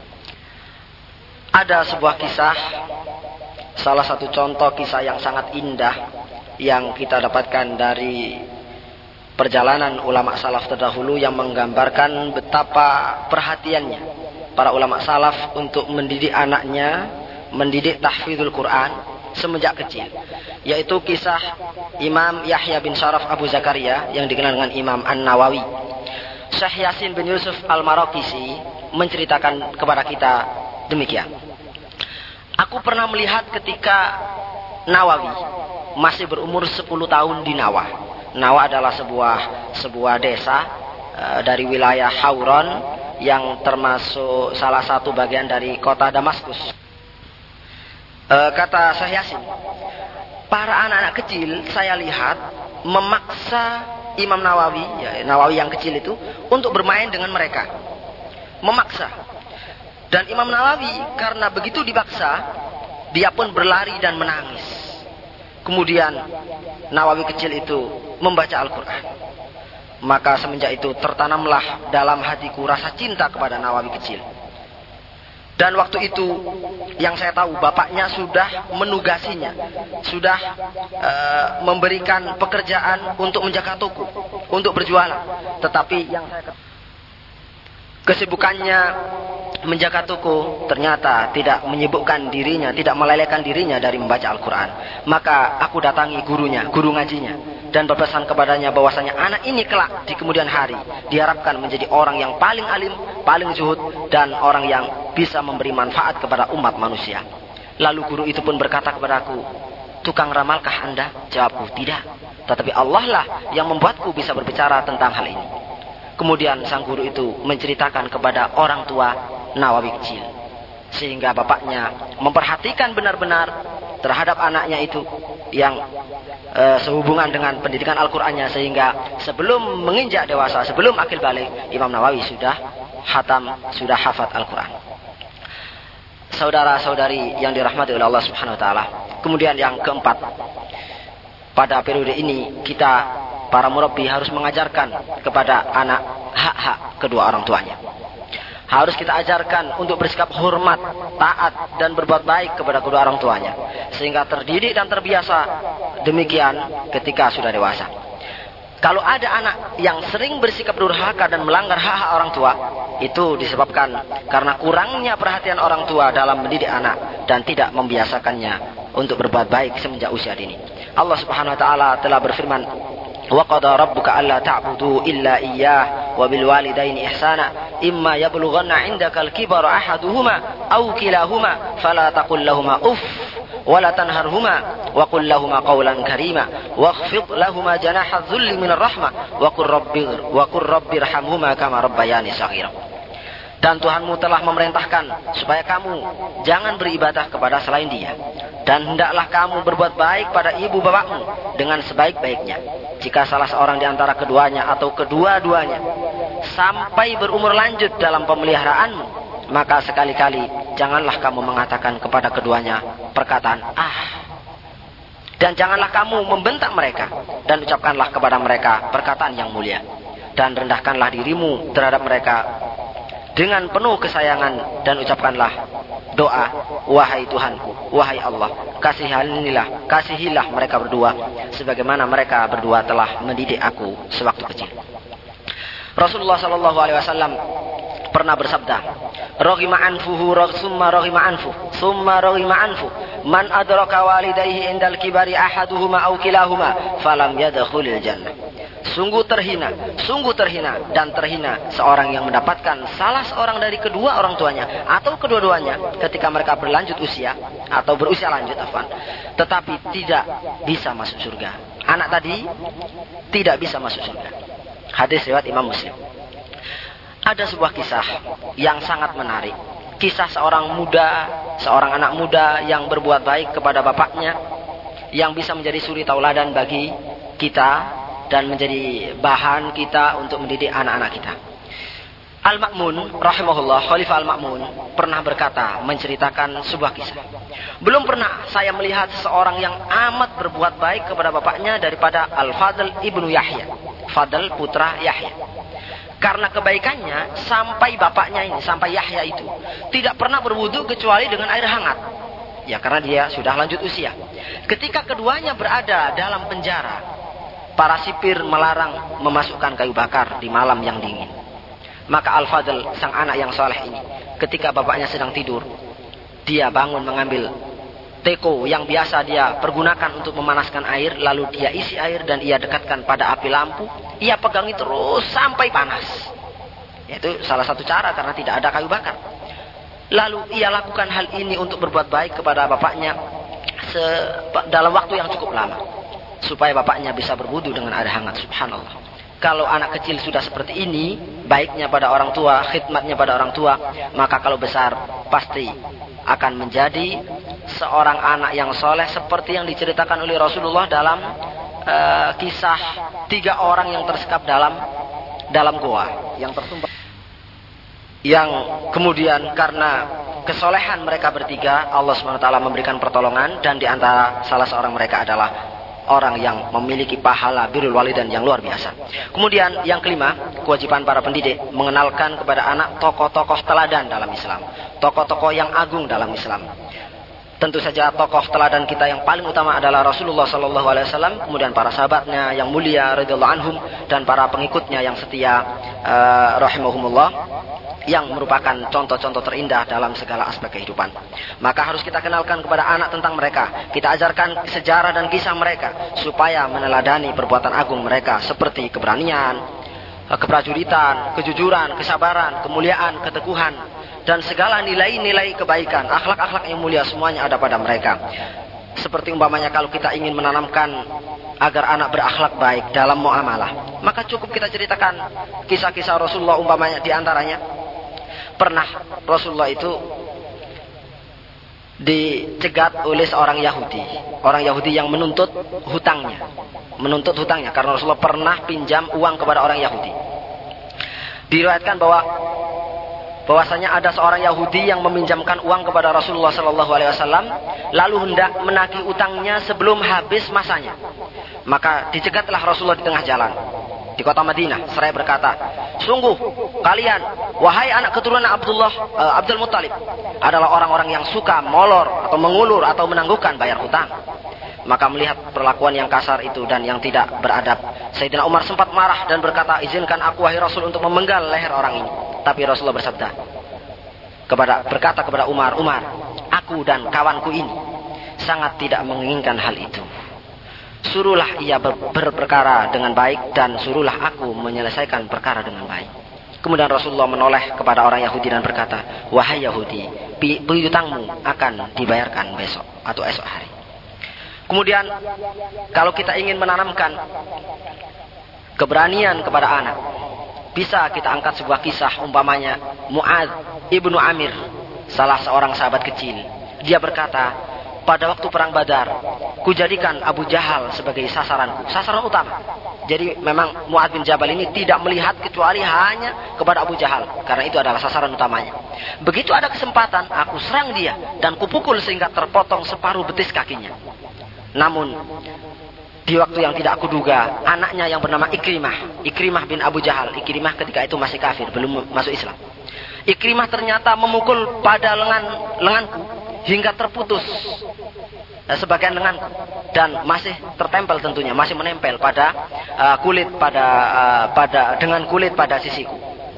Ada sebuah kisah, salah satu contoh kisah yang sangat indah yang kita dapatkan dari perjalanan ulama salaf terdahulu yang menggambarkan betapa perhatiannya para ulama salaf untuk mendidik anaknya, mendidik tahfidzul Quran semenjak kecil. Yaitu kisah Imam Yahya bin Sharaf Abu Zakaria yang dikenal dengan Imam An-Nawawi. Syekh Yasin bin Yusuf Al-Maraqisi menceritakan kepada kita demikian. Aku pernah melihat ketika Nawawi masih berumur sepuluh tahun di Nawa. Nawa adalah sebuah sebuah desa e, dari wilayah Hauran yang termasuk salah satu bagian dari kota Damaskus. E, kata Syekh Yasin, para anak-anak kecil saya lihat memaksa Imam Nawawi, ya, Nawawi yang kecil itu, untuk bermain dengan mereka. Memaksa. Dan Imam Nawawi karena begitu dipaksa, dia pun berlari dan menangis. Kemudian Nawawi kecil itu membaca Al-Quran. Maka semenjak itu tertanamlah dalam hatiku rasa cinta kepada Nawawi kecil. Dan waktu itu yang saya tahu bapaknya sudah menugasinya, sudah uh, memberikan pekerjaan untuk menjaga toko, untuk berjualan. Tetapi yang saya kesibukannya menjaga toko ternyata tidak menyibukkan dirinya, tidak melelehkan dirinya dari membaca Al-Quran. Maka aku datangi gurunya, guru ngajinya, dan berpesan kepadanya bahwasanya anak ini kelak di kemudian hari diharapkan menjadi orang yang paling alim, paling zuhud, dan orang yang bisa memberi manfaat kepada umat manusia. Lalu guru itu pun berkata kepadaku, tukang ramalkah Anda? Jawabku, tidak. Tetapi Allah lah yang membuatku bisa berbicara tentang hal ini. Kemudian sang guru itu menceritakan kepada orang tua Nawawi kecil, sehingga bapaknya memperhatikan benar-benar terhadap anaknya itu yang e, sehubungan dengan pendidikan Al-Qur'annya, sehingga sebelum menginjak dewasa, sebelum akil balik, Imam Nawawi sudah hatam, sudah hafat Al-Qur'an. Saudara-saudari yang dirahmati oleh Allah Subhanahu wa taala. Kemudian yang keempat, pada periode ini kita para murabbi harus mengajarkan kepada anak hak-hak kedua orang tuanya. Harus kita ajarkan untuk bersikap hormat, taat, dan berbuat baik kepada kedua orang tuanya, sehingga terdidik dan terbiasa demikian ketika sudah dewasa. Kalau ada anak yang sering bersikap durhaka dan melanggar hak-hak orang tua, itu disebabkan karena kurangnya perhatian orang tua dalam mendidik anak dan tidak membiasakannya untuk berbuat baik semenjak usia dini. Allah Subhanahu wa taala telah berfirman, "Wa qada rabbuka alla ta'budu illa iyyah wa bil walidaini ihsana imma yablughanna 'indakal kibara ahaduhuma aw kilahuma fala taqul lahumu uff wa la tanharhuma wa qul lahumu qawlan karima wakhfid lahumu janaha dhulli minar rahmah wa qur rabbi wa qur rabbirhamhuma kama rabbayani shaghira." Dan Tuhanmu telah memerintahkan supaya kamu jangan beribadah kepada selain Dia, dan hendaklah kamu berbuat baik pada ibu bapakmu dengan sebaik-baiknya. Jika salah seorang di antara keduanya atau kedua-duanya sampai berumur lanjut dalam pemeliharaanmu, maka sekali-kali janganlah kamu mengatakan kepada keduanya perkataan ah, dan janganlah kamu membentak mereka, dan ucapkanlah kepada mereka perkataan yang mulia, dan rendahkanlah dirimu terhadap mereka dengan penuh kesayangan, dan ucapkanlah doa, wahai Tuhanku, wahai Allah, kasihanilah, kasihilah mereka berdua sebagaimana mereka berdua telah mendidik aku sewaktu kecil. Rasulullah Shallallahu Alaihi Wasallam pernah bersabda, "Rohima anfuhu, summa rohima anfu, summa rohima anfu, man adraka walidayhi indal kibari ahaduhuma aw kilahuma, falam yadkhulil jannah." Sungguh terhina, sungguh terhina dan terhina seorang yang mendapatkan salah seorang dari kedua orang tuanya atau kedua-duanya ketika mereka berlanjut usia atau berusia lanjut afwan, tetapi tidak bisa masuk surga. Anak tadi tidak bisa masuk surga. Hadis riwayat Imam Muslim. Ada sebuah kisah yang sangat menarik. Kisah seorang muda, seorang anak muda yang berbuat baik kepada bapaknya, yang bisa menjadi suri tauladan bagi kita dan menjadi bahan kita untuk mendidik anak-anak kita. Al-Ma'mun rahimahullah, Khalifah Al-Ma'mun pernah berkata, menceritakan sebuah kisah. Belum pernah saya melihat seorang yang amat berbuat baik kepada bapaknya daripada Al-Fadl ibnu Yahya, Fadl putra Yahya. Karena kebaikannya sampai bapaknya ini, sampai Yahya itu tidak pernah berwudu kecuali dengan air hangat. Ya, karena dia sudah lanjut usia. Ketika keduanya berada dalam penjara, para sipir melarang memasukkan kayu bakar di malam yang dingin. Maka Al-Fadl, sang anak yang soleh ini, ketika bapaknya sedang tidur, dia bangun mengambil teko yang biasa dia pergunakan untuk memanaskan air, lalu dia isi air dan ia dekatkan pada api lampu. Ia pegangi terus sampai panas. Yaitu salah satu cara karena tidak ada kayu bakar. Lalu ia lakukan hal ini untuk berbuat baik kepada bapaknya se dalam waktu yang cukup lama, supaya bapaknya bisa berwudu dengan air hangat. Subhanallah. Kalau anak kecil sudah seperti ini, baiknya pada orang tua, khidmatnya pada orang tua, maka kalau besar pasti akan menjadi seorang anak yang soleh seperti yang diceritakan oleh Rasulullah dalam uh, kisah tiga orang yang tersekap dalam dalam goa yang tersumbat, yang kemudian karena kesolehan mereka bertiga Allah subhanahu wa taala memberikan pertolongan, dan diantara salah seorang mereka adalah orang yang memiliki pahala birrul walidain yang luar biasa. Kemudian yang kelima, kewajiban para pendidik mengenalkan kepada anak tokoh-tokoh teladan dalam Islam, tokoh-tokoh yang agung dalam Islam. Tentu saja tokoh teladan kita yang paling utama adalah Rasulullah sallallahu alaihi wasallam, kemudian para sahabatnya yang mulia radhiyallahu anhum, dan para pengikutnya yang setia uh, rahimahumullah, yang merupakan contoh-contoh terindah dalam segala aspek kehidupan. Maka harus kita kenalkan kepada anak tentang mereka. Kita ajarkan sejarah dan kisah mereka supaya meneladani perbuatan agung mereka seperti keberanian, keprajuritan, kejujuran, kesabaran, kemuliaan, keteguhan, dan segala nilai-nilai kebaikan, akhlak-akhlak yang mulia semuanya ada pada mereka. Seperti umpamanya kalau kita ingin menanamkan agar anak berakhlak baik dalam muamalah, maka cukup kita ceritakan kisah-kisah Rasulullah. Umpamanya di antaranya pernah Rasulullah itu dicegat oleh seorang Yahudi, orang Yahudi yang menuntut hutangnya, menuntut hutangnya karena Rasulullah pernah pinjam uang kepada orang Yahudi. Diriwayatkan bahwa bahwasanya ada seorang Yahudi yang meminjamkan uang kepada Rasulullah sallallahu alaihi wasallam, lalu hendak menagih utangnya sebelum habis masanya. Maka dicegatlah Rasulullah di tengah jalan di kota Madinah seraya berkata, sungguh kalian wahai anak keturunan Abdullah uh, Abdul Muttalib adalah orang-orang yang suka molor atau mengulur atau menangguhkan bayar hutang. Maka melihat perlakuan yang kasar itu dan yang tidak beradab, Sayyidina Umar sempat marah dan berkata, izinkan aku wahai Rasul untuk memenggal leher orang ini. Tapi Rasulullah bersabda kepada berkata kepada Umar, Umar, aku dan kawanku ini sangat tidak menginginkan hal itu. Suruhlah ia ber berperkara dengan baik, dan suruhlah aku menyelesaikan perkara dengan baik. Kemudian Rasulullah menoleh kepada orang Yahudi dan berkata, wahai Yahudi, piutangmu akan dibayarkan besok atau esok hari. Kemudian kalau kita ingin menanamkan keberanian kepada anak, bisa kita angkat sebuah kisah umpamanya Mu'adz ibnu Amir, salah seorang sahabat kecil. Dia berkata, pada waktu perang Badar, kujadikan Abu Jahal sebagai sasaranku, sasaran utama. Jadi memang Mu'adz bin Jabal ini tidak melihat kecuali hanya kepada Abu Jahal, karena itu adalah sasaran utamanya. Begitu ada kesempatan, aku serang dia dan kupukul sehingga terpotong separuh betis kakinya. Namun di waktu yang tidak aku duga, anaknya yang bernama Ikrimah, Ikrimah bin Abu Jahal, Ikrimah ketika itu masih kafir, belum masuk Islam. Ikrimah ternyata memukul pada lengan lenganku hingga terputus eh, sebagian lenganku, dan masih tertempel tentunya, masih menempel pada uh, kulit pada uh, pada dengan kulit pada sisiku.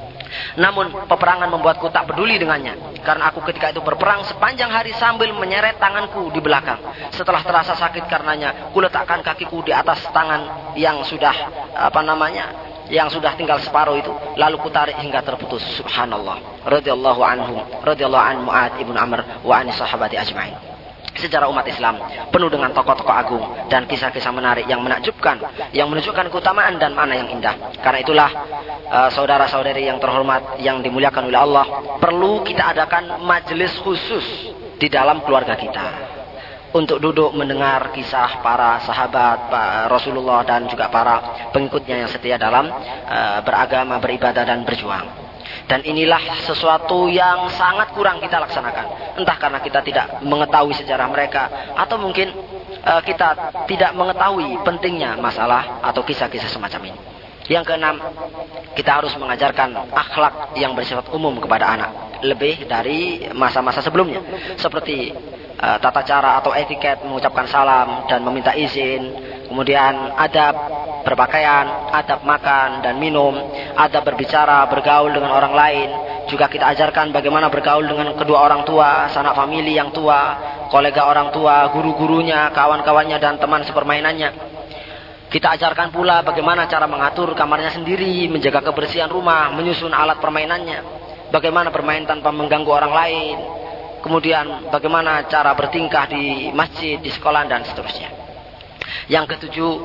Namun peperangan membuatku tak peduli dengannya, karena aku ketika itu berperang sepanjang hari sambil menyeret tanganku di belakang. Setelah terasa sakit karenanya, kuletakkan kakiku di atas tangan yang sudah apa namanya, yang sudah tinggal separuh itu, lalu kutarik hingga terputus. Subhanallah. Radhiyallahu anhum, radhiyallahu an Mu'adz ibnu Amr wa an sahabati ajma'in. Sejarah umat Islam penuh dengan tokoh-tokoh agung dan kisah-kisah menarik yang menakjubkan, yang menunjukkan keutamaan dan makna yang indah. Karena itulah uh, saudara-saudari yang terhormat yang dimuliakan oleh Allah, perlu kita adakan majelis khusus di dalam keluarga kita untuk duduk mendengar kisah para sahabat Pak Rasulullah dan juga para pengikutnya yang setia dalam uh, beragama, beribadah dan berjuang. Dan inilah sesuatu yang sangat kurang kita laksanakan. Entah karena kita tidak mengetahui sejarah mereka, atau mungkin uh, kita tidak mengetahui pentingnya masalah atau kisah-kisah semacam ini. Yang keenam, kita harus mengajarkan akhlak yang bersifat umum kepada anak, lebih dari masa-masa sebelumnya. Seperti uh, tata cara atau etiket mengucapkan salam dan meminta izin. Kemudian adab berpakaian, adab makan dan minum, adab berbicara, bergaul dengan orang lain. Juga kita ajarkan bagaimana bergaul dengan kedua orang tua, sanak famili yang tua, kolega orang tua, guru-gurunya, kawan-kawannya dan teman sepermainannya. Kita ajarkan pula bagaimana cara mengatur kamarnya sendiri, menjaga kebersihan rumah, menyusun alat permainannya, bagaimana bermain tanpa mengganggu orang lain, kemudian bagaimana cara bertingkah di masjid, di sekolah, dan seterusnya. Yang ketujuh,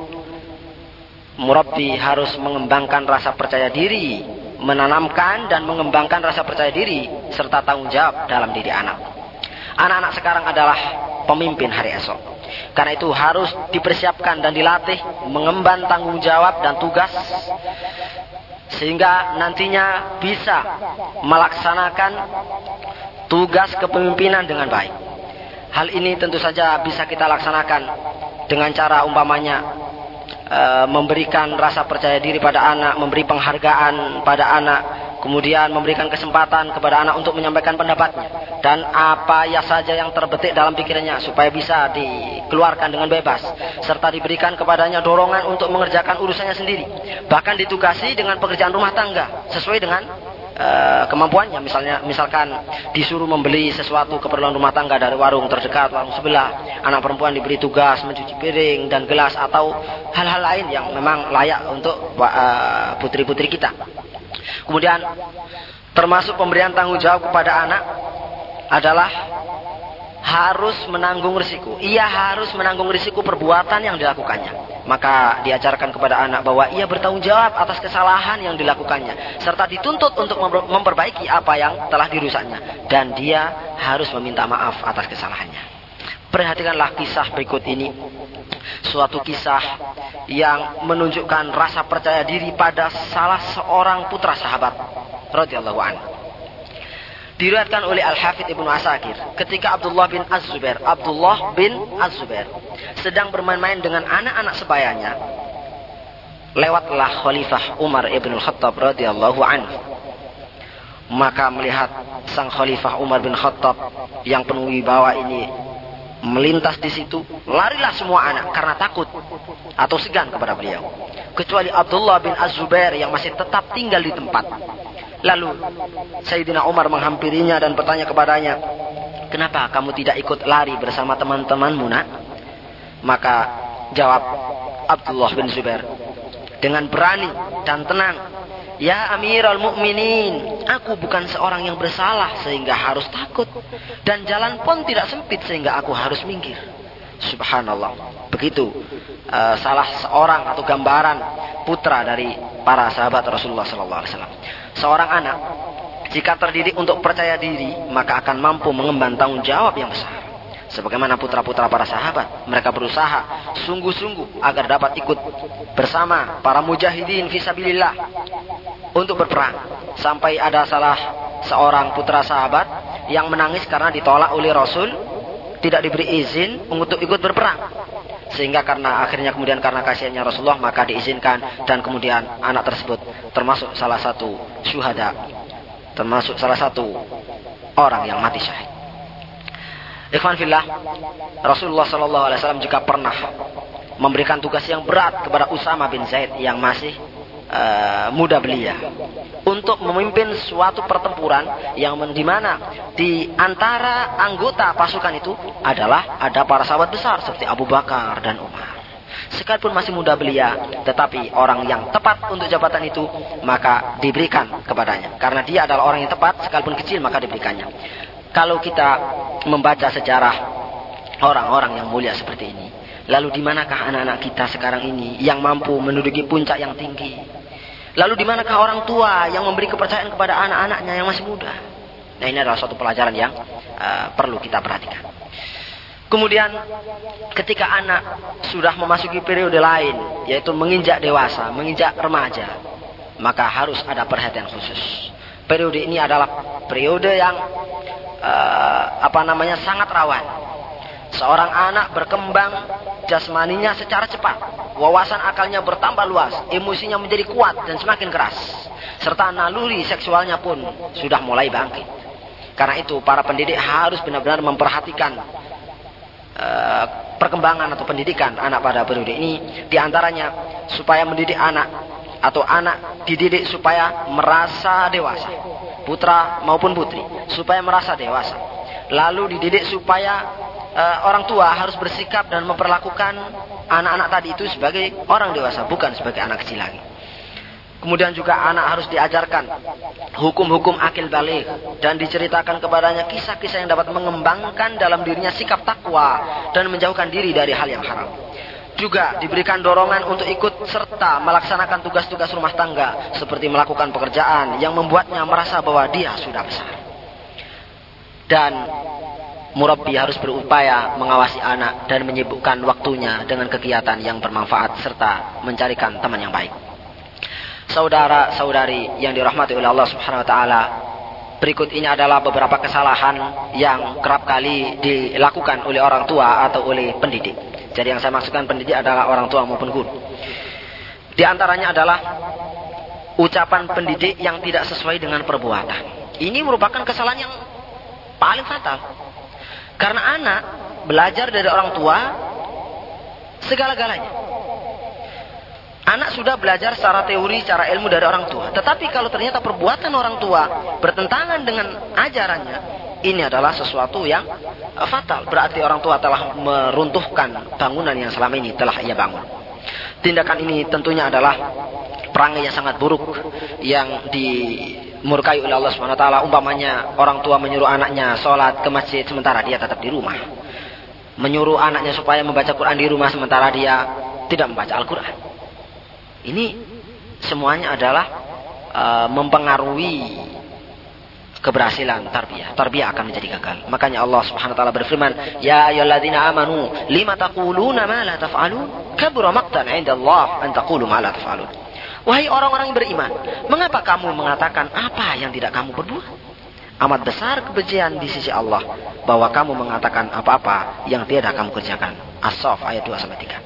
murabbi harus mengembangkan rasa percaya diri, menanamkan dan mengembangkan rasa percaya diri serta tanggung jawab dalam diri anak. Anak-anak sekarang adalah pemimpin hari esok. Karena itu harus dipersiapkan dan dilatih mengemban tanggung jawab dan tugas sehingga nantinya bisa melaksanakan tugas kepemimpinan dengan baik. Hal ini tentu saja bisa kita laksanakan dengan cara umpamanya e, memberikan rasa percaya diri pada anak, memberi penghargaan pada anak, kemudian memberikan kesempatan kepada anak untuk menyampaikan pendapatnya dan apa ya saja yang terbetik dalam pikirannya supaya bisa dikeluarkan dengan bebas, serta diberikan kepadanya dorongan untuk mengerjakan urusannya sendiri, bahkan ditugasi dengan pekerjaan rumah tangga sesuai dengan uh, kemampuannya. Misalnya, misalkan disuruh membeli sesuatu keperluan rumah tangga dari warung terdekat, warung sebelah, anak perempuan diberi tugas mencuci piring dan gelas atau hal-hal lain yang memang layak untuk uh, putri-putri kita. Kemudian termasuk pemberian tanggung jawab kepada anak adalah harus menanggung risiko. Ia harus menanggung risiko perbuatan yang dilakukannya. Maka diajarkan kepada anak bahwa ia bertanggung jawab atas kesalahan yang dilakukannya, serta dituntut untuk memperbaiki apa yang telah dirusaknya, dan dia harus meminta maaf atas kesalahannya. Perhatikanlah kisah berikut ini. Suatu kisah yang menunjukkan rasa percaya diri pada salah seorang putra sahabat radhiyallahu anhu. Diriwayatkan oleh Al-Hafidz Ibnu Asakir, ketika Abdullah bin Az-Zubair, Abdullah bin Az-Zubair sedang bermain-main dengan anak-anak sebayanya, lewatlah Khalifah Umar ibn Khattab radhiyallahu anhu. Maka melihat sang Khalifah Umar bin Khattab yang penuh wibawa ini melintas di situ, larilah semua anak karena takut atau segan kepada beliau, kecuali Abdullah bin Az-Zubair yang masih tetap tinggal di tempat. Lalu Sayyidina Umar menghampirinya dan bertanya kepadanya, "Kenapa kamu tidak ikut lari bersama teman-temanmu, nak?" Maka jawab Abdullah bin Zubair dengan berani dan tenang, "Ya Amirul Mukminin, aku bukan seorang yang bersalah sehingga harus takut, dan jalan pun tidak sempit sehingga aku harus minggir." Subhanallah. Begitu uh, salah seorang atau gambaran putra dari para sahabat Rasulullah sallallahu alaihi wasallam. Seorang anak jika terdidik untuk percaya diri, maka akan mampu mengemban tanggung jawab yang besar. Sebagaimana putra-putra para sahabat, mereka berusaha sungguh-sungguh agar dapat ikut bersama para mujahidin fisabilillah untuk berperang. Sampai ada salah seorang putra sahabat yang menangis karena ditolak oleh Rasul, tidak diberi izin untuk ikut berperang. Sehingga karena akhirnya kemudian karena kasihannya Rasulullah, maka diizinkan, dan kemudian anak tersebut termasuk salah satu syuhada, termasuk salah satu orang yang mati syahid. Ikhwan fillah, Rasulullah sallallahu alaihi wasallam juga pernah memberikan tugas yang berat kepada Usama bin Zaid yang masih uh, muda belia untuk memimpin suatu pertempuran yang di mana di antara anggota pasukan itu adalah ada para sahabat besar seperti Abu Bakar dan Umar. Sekalipun masih muda belia, tetapi orang yang tepat untuk jabatan itu maka diberikan kepadanya. Karena dia adalah orang yang tepat, sekalipun kecil maka diberikannya. Kalau kita membaca sejarah orang-orang yang mulia seperti ini, lalu di manakah anak-anak kita sekarang ini yang mampu menduduki puncak yang tinggi? Lalu di manakah orang tua yang memberi kepercayaan kepada anak-anaknya yang masih muda? Nah, ini adalah suatu pelajaran yang uh, perlu kita perhatikan. Kemudian ketika anak sudah memasuki periode lain, yaitu menginjak dewasa, menginjak remaja, maka harus ada perhatian khusus. Periode ini adalah periode yang uh, apa namanya sangat rawan. Seorang anak berkembang jasmaninya secara cepat, wawasan akalnya bertambah luas, emosinya menjadi kuat dan semakin keras, serta naluri seksualnya pun sudah mulai bangkit. Karena itu para pendidik harus benar-benar memperhatikan uh, perkembangan atau pendidikan anak pada periode ini, diantaranya supaya mendidik anak atau anak dididik supaya merasa dewasa, putra maupun putri, supaya merasa dewasa. Lalu dididik supaya uh, orang tua harus bersikap dan memperlakukan anak-anak tadi itu sebagai orang dewasa, bukan sebagai anak kecil lagi. Kemudian juga anak harus diajarkan hukum-hukum akil baligh dan diceritakan kepadanya kisah-kisah yang dapat mengembangkan dalam dirinya sikap takwa dan menjauhkan diri dari hal yang haram. Juga diberikan dorongan untuk ikut serta melaksanakan tugas-tugas rumah tangga seperti melakukan pekerjaan yang membuatnya merasa bahwa dia sudah besar. Dan murabbi harus berupaya mengawasi anak dan menyibukkan waktunya dengan kegiatan yang bermanfaat serta mencarikan teman yang baik. Saudara-saudari yang dirahmati oleh Allah Subhanahu wa taala, berikut ini adalah beberapa kesalahan yang kerap kali dilakukan oleh orang tua atau oleh pendidik. Jadi yang saya maksudkan pendidik adalah orang tua maupun guru. Di antaranya adalah ucapan pendidik yang tidak sesuai dengan perbuatan. Ini merupakan kesalahan yang paling fatal. Karena anak belajar dari orang tua segala-galanya. Anak sudah belajar secara teori, secara ilmu dari orang tua. Tetapi kalau ternyata perbuatan orang tua bertentangan dengan ajarannya, ini adalah sesuatu yang fatal. Berarti orang tua telah meruntuhkan bangunan yang selama ini telah ia bangun. Tindakan ini tentunya adalah perangai yang sangat buruk yang dimurkai oleh Allah Subhanahu wa taala. Umpamanya orang tua menyuruh anaknya sholat ke masjid sementara dia tetap di rumah. Menyuruh anaknya supaya membaca Quran di rumah sementara dia tidak membaca Al-Quran. Ini semuanya adalah uh, mempengaruhi keberhasilan tarbiyah. Tarbiyah akan menjadi gagal. Makanya Allah Subhanahu wa taala berfirman, "Ya ayyuhalladzina amanu, lima taquluna ma la taf'alun? Kabura maqtan 'inda Allah an taqulu ma la taf'alun." Wahai orang-orang yang beriman, mengapa kamu mengatakan apa yang tidak kamu perbuat? Amat besar kebencian di sisi Allah bahwa kamu mengatakan apa-apa yang tiada kamu kerjakan. As-Saff ayat dua sampai tiga.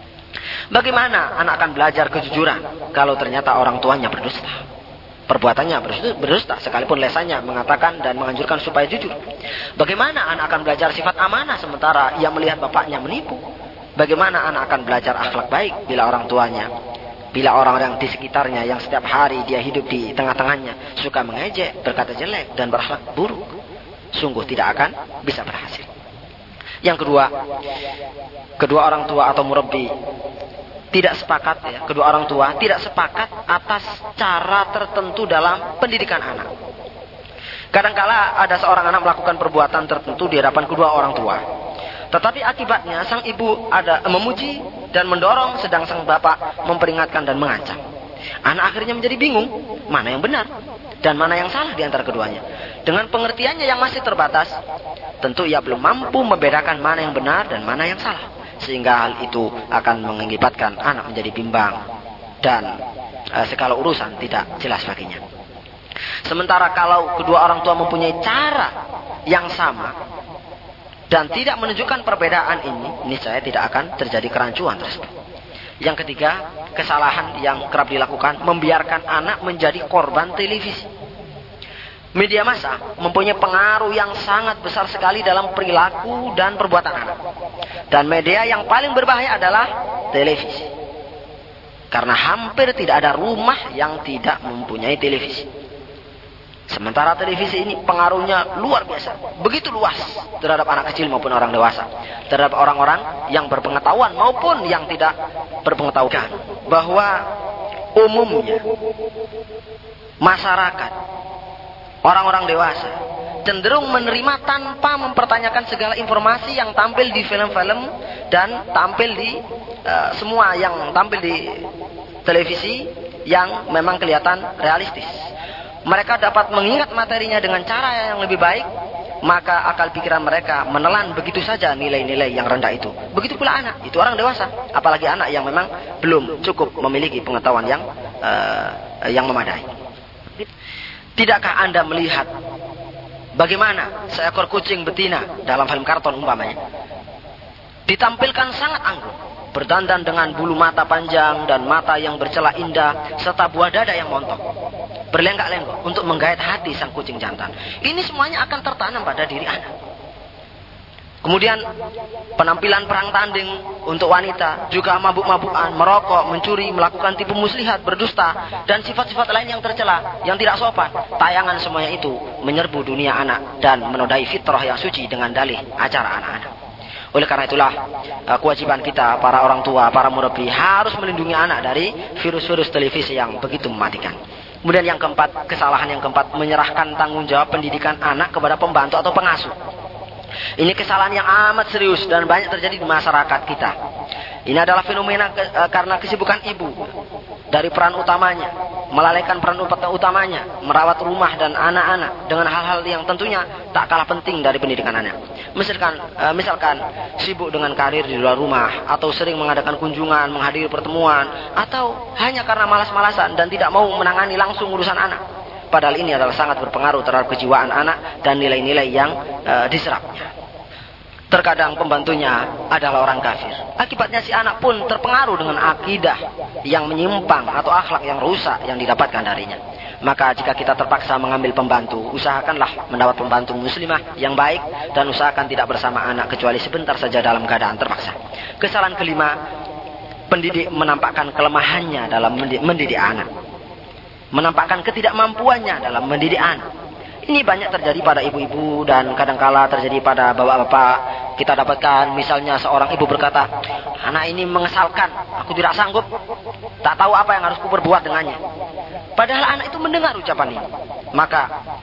Bagaimana anak akan belajar kejujuran kalau ternyata orang tuanya berdusta? Perbuatannya berdusta sekalipun lesannya mengatakan dan menganjurkan supaya jujur. Bagaimana anak akan belajar sifat amanah sementara ia melihat bapaknya menipu? Bagaimana anak akan belajar akhlak baik bila orang tuanya, bila orang-orang di sekitarnya yang setiap hari dia hidup di tengah-tengahnya suka mengejek, berkata jelek dan berakhlak buruk? Sungguh tidak akan bisa berhasil. Yang kedua, kedua orang tua atau murabbi tidak sepakat ya, kedua orang tua tidak sepakat atas cara tertentu dalam pendidikan anak. Kadangkala ada seorang anak melakukan perbuatan tertentu di hadapan kedua orang tua. Tetapi akibatnya sang ibu ada memuji dan mendorong sedang sang bapak memperingatkan dan mengancam. Anak akhirnya menjadi bingung mana yang benar dan mana yang salah di antara keduanya. Dengan pengertiannya yang masih terbatas, tentu ia belum mampu membedakan mana yang benar dan mana yang salah. Sehingga hal itu akan mengakibatkan anak menjadi bimbang dan e, segala urusan tidak jelas baginya. Sementara kalau kedua orang tua mempunyai cara yang sama dan tidak menunjukkan perbedaan ini, niscaya tidak akan terjadi kerancuan tersebut. Yang ketiga, kesalahan yang kerap dilakukan, membiarkan anak menjadi korban televisi. Media massa mempunyai pengaruh yang sangat besar sekali dalam perilaku dan perbuatan anak. Dan media yang paling berbahaya adalah televisi. Karena hampir tidak ada rumah yang tidak mempunyai televisi. Sementara televisi ini pengaruhnya luar biasa. Begitu luas terhadap anak kecil maupun orang dewasa. Terhadap orang-orang yang berpengetahuan maupun yang tidak berpengetahuan. Bahwa umumnya masyarakat, orang-orang dewasa cenderung menerima tanpa mempertanyakan segala informasi yang tampil di film-film dan tampil di uh, semua yang tampil di televisi yang memang kelihatan realistis. Mereka dapat mengingat materinya dengan cara yang lebih baik, maka akal pikiran mereka menelan begitu saja nilai-nilai yang rendah itu. Begitu pula anak, itu orang dewasa, apalagi anak yang memang belum cukup memiliki pengetahuan yang uh, yang memadai. Tidakkah Anda melihat bagaimana seekor kucing betina dalam film karton umpamanya ditampilkan sangat anggun, berdandan dengan bulu mata panjang dan mata yang bercelah indah serta buah dada yang montok, berlenggak-lenggok untuk menggait hati sang kucing jantan. Ini semuanya akan tertanam pada diri anak. Kemudian penampilan perang tanding untuk wanita, juga mabuk-mabukan, merokok, mencuri, melakukan tipu muslihat, berdusta, dan sifat-sifat lain yang tercela, yang tidak sopan. Tayangan semuanya itu menyerbu dunia anak dan menodai fitrah yang suci dengan dalih acara anak-anak. Oleh karena itulah kewajiban kita para orang tua, para murabbi harus melindungi anak dari virus-virus televisi yang begitu mematikan. Kemudian yang keempat, kesalahan yang keempat, menyerahkan tanggung jawab pendidikan anak kepada pembantu atau pengasuh. Ini kesalahan yang amat serius dan banyak terjadi di masyarakat kita. Ini adalah fenomena ke, e, karena kesibukan ibu dari peran utamanya, melalaikan peran utamanya, merawat rumah dan anak-anak dengan hal-hal yang tentunya tak kalah penting dari pendidikan anak. Misalkan, e, misalkan sibuk dengan karir di luar rumah, atau sering mengadakan kunjungan, menghadiri pertemuan, atau hanya karena malas-malasan dan tidak mau menangani langsung urusan anak. Padahal ini adalah sangat berpengaruh terhadap kejiwaan anak dan nilai-nilai yang e, diserapnya. Terkadang pembantunya adalah orang kafir. Akibatnya si anak pun terpengaruh dengan akidah yang menyimpang atau akhlak yang rusak yang didapatkan darinya. Maka jika kita terpaksa mengambil pembantu, usahakanlah mendapat pembantu muslimah yang baik dan usahakan tidak bersama anak kecuali sebentar saja dalam keadaan terpaksa. Kesalahan kelima, pendidik menampakkan kelemahannya dalam mendidik anak. Menampakkan ketidakmampuannya dalam mendidik anak. Ini banyak terjadi pada ibu-ibu dan kadangkala terjadi pada bapak-bapak. Kita dapatkan misalnya seorang ibu berkata, anak ini mengesalkan, aku tidak sanggup, tak tahu apa yang harus kuperbuat dengannya. Padahal anak itu mendengar ucapan ini. Maka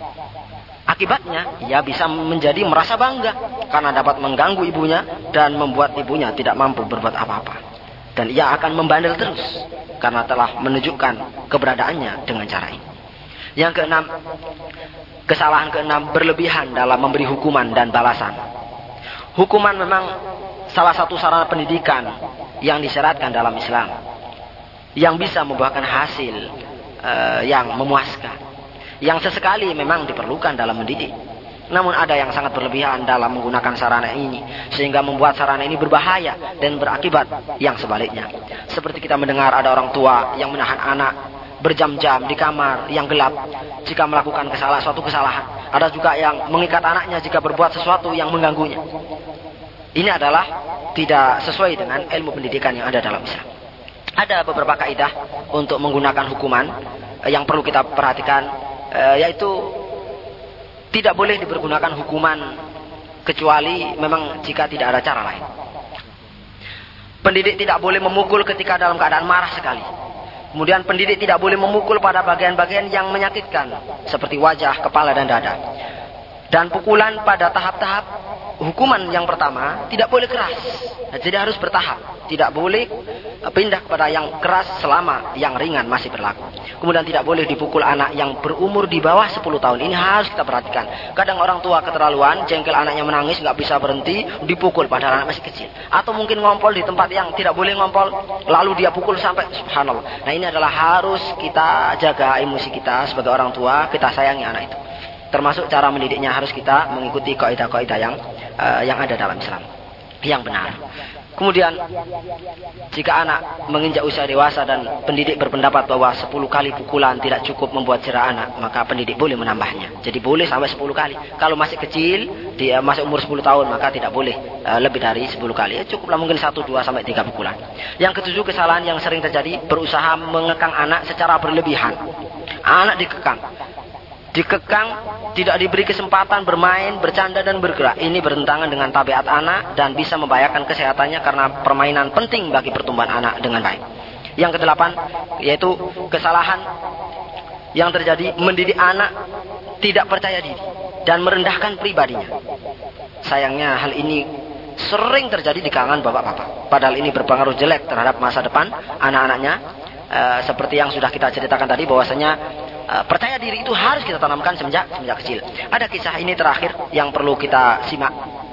akibatnya ia bisa menjadi merasa bangga karena dapat mengganggu ibunya dan membuat ibunya tidak mampu berbuat apa-apa. Dan ia akan membandel terus karena telah menunjukkan keberadaannya dengan cara ini. Yang keenam, kesalahan keenam, berlebihan dalam memberi hukuman dan balasan. Hukuman memang salah satu sarana pendidikan yang disyaratkan dalam Islam, yang bisa membuahkan hasil uh, yang memuaskan, yang sesekali memang diperlukan dalam mendidik. Namun ada yang sangat berlebihan dalam menggunakan sarana ini, sehingga membuat sarana ini berbahaya dan berakibat yang sebaliknya. Seperti kita mendengar ada orang tua yang menahan anak berjam-jam di kamar yang gelap jika melakukan kesalahan, suatu kesalahan. Ada juga yang mengikat anaknya jika berbuat sesuatu yang mengganggunya. Ini adalah tidak sesuai dengan ilmu pendidikan yang ada dalam Islam. Ada beberapa kaidah untuk menggunakan hukuman yang perlu kita perhatikan, yaitu tidak boleh dipergunakan hukuman kecuali memang jika tidak ada cara lain. Pendidik tidak boleh memukul ketika dalam keadaan marah sekali. Kemudian pendidik tidak boleh memukul pada bagian-bagian yang menyakitkan, seperti wajah, kepala, dan dada. Dan pukulan pada tahap-tahap hukuman yang pertama tidak boleh keras. Jadi harus bertahap. Tidak boleh pindah kepada yang keras selama yang ringan masih berlaku. Kemudian tidak boleh dipukul anak yang berumur di bawah sepuluh tahun. Ini harus kita perhatikan. Kadang orang tua keterlaluan, jengkel anaknya menangis, nggak bisa berhenti, dipukul padahal anak masih kecil. Atau mungkin ngompol di tempat yang tidak boleh ngompol, lalu dia pukul sampai subhanallah. Nah ini adalah harus kita jaga emosi kita sebagai orang tua, kita sayangi anak itu. Termasuk cara mendidiknya harus kita mengikuti kaidah-kaidah yang uh, yang ada dalam Islam yang benar. Kemudian jika anak menginjak usia dewasa dan pendidik berpendapat bahwa sepuluh kali pukulan tidak cukup membuat jerah anak, maka pendidik boleh menambahnya. Jadi boleh sampai sepuluh kali. Kalau masih kecil, dia masih umur sepuluh tahun, maka tidak boleh uh, lebih dari sepuluh kali. Ya, cukuplah mungkin satu, dua sampai tiga pukulan. Yang ketujuh, kesalahan yang sering terjadi, berusaha mengekang anak secara berlebihan. Anak dikekang. Dikekang, tidak diberi kesempatan bermain, bercanda, dan bergerak. Ini bertentangan dengan tabiat anak dan bisa membahayakan kesehatannya karena permainan penting bagi pertumbuhan anak dengan baik. Yang kedelapan, yaitu kesalahan yang terjadi, mendidik anak tidak percaya diri dan merendahkan pribadinya. Sayangnya hal ini sering terjadi di kalangan bapak-bapak. Padahal ini berpengaruh jelek terhadap masa depan anak-anaknya. E, seperti yang sudah kita ceritakan tadi, bahwasanya Uh, percaya diri itu harus kita tanamkan semenjak semenjak kecil. Ada kisah ini terakhir yang perlu kita simak.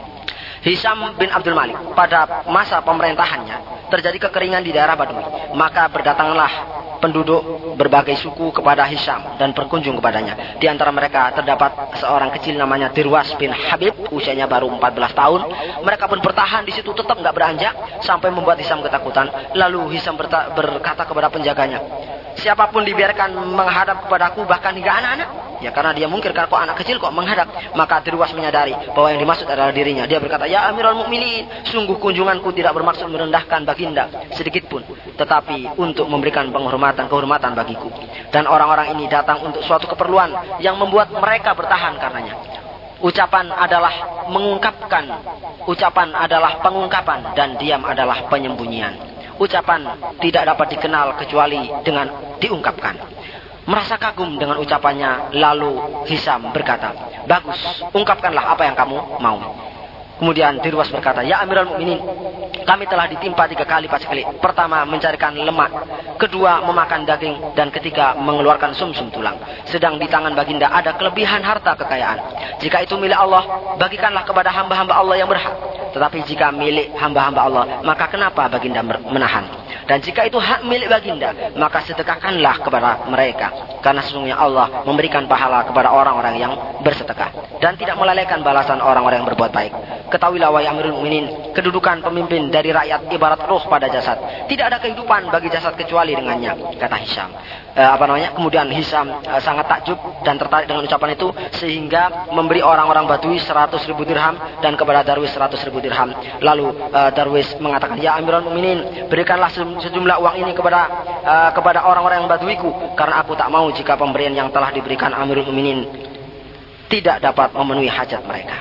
Hisham bin Abdul Malik, pada masa pemerintahannya terjadi kekeringan di daerah Badui. Maka berdatanglah penduduk berbagai suku kepada Hisham dan berkunjung kepadanya. Di antara mereka terdapat seorang kecil namanya Dirwas bin Habib, usianya baru empat belas tahun. Mereka pun bertahan di situ, tetap nggak beranjak sampai membuat Hisham ketakutan. Lalu Hisham berkata kepada penjaganya, siapapun dibiarkan menghadap kepadaku, bahkan hingga anak-anak. Ya karena dia mungkin kok anak kecil kok menghadap. Maka Dirwas menyadari bahwa yang dimaksud adalah dirinya. Dia berkata, ya Amirul Mukminin, sungguh kunjunganku tidak bermaksud merendahkan baginda sedikit pun, tetapi untuk memberikan penghormatan kehormatan bagiku. Dan orang-orang ini datang untuk suatu keperluan yang membuat mereka bertahan karenanya. Ucapan adalah mengungkapkan, ucapan adalah pengungkapan, dan diam adalah penyembunyian. Ucapan tidak dapat dikenal kecuali dengan diungkapkan. Merasa kagum dengan ucapannya, lalu Hisam berkata, bagus, ungkapkanlah apa yang kamu mau. Kemudian Dirwas berkata, ya Amirul Mukminin, kami telah ditimpa tiga kali paceklik. Pertama, mencarikan lemak. Kedua, memakan daging. Dan ketiga, mengeluarkan sumsum tulang. Sedang di tangan baginda ada kelebihan harta kekayaan. Jika itu milik Allah, bagikanlah kepada hamba-hamba Allah yang berhak. Tetapi jika milik hamba-hamba Allah, maka kenapa baginda menahan? Dan jika itu hak milik baginda, maka sedekahkanlah kepada mereka. Karena sesungguhnya Allah memberikan pahala kepada orang-orang yang bersedekah. Dan tidak melalaikan balasan orang-orang yang berbuat baik. Ketahuilah wahai Amirul Mukminin, kedudukan pemimpin dari rakyat ibarat roh pada jasad. Tidak ada kehidupan bagi jasad kecuali dengannya, kata Hisam. E, apa namanya? Kemudian Hisam e, sangat takjub dan tertarik dengan ucapan itu, sehingga memberi orang-orang Badui seratus ribu dirham dan kepada Darwis seratus ribu dirham. Lalu e, Darwis mengatakan, ya Amirul Mukminin, berikanlah sejumlah uang ini kepada e, kepada orang-orang yang Baduiku, karena aku tak mau jika pemberian yang telah diberikan Amirul Mukminin tidak dapat memenuhi hajat mereka.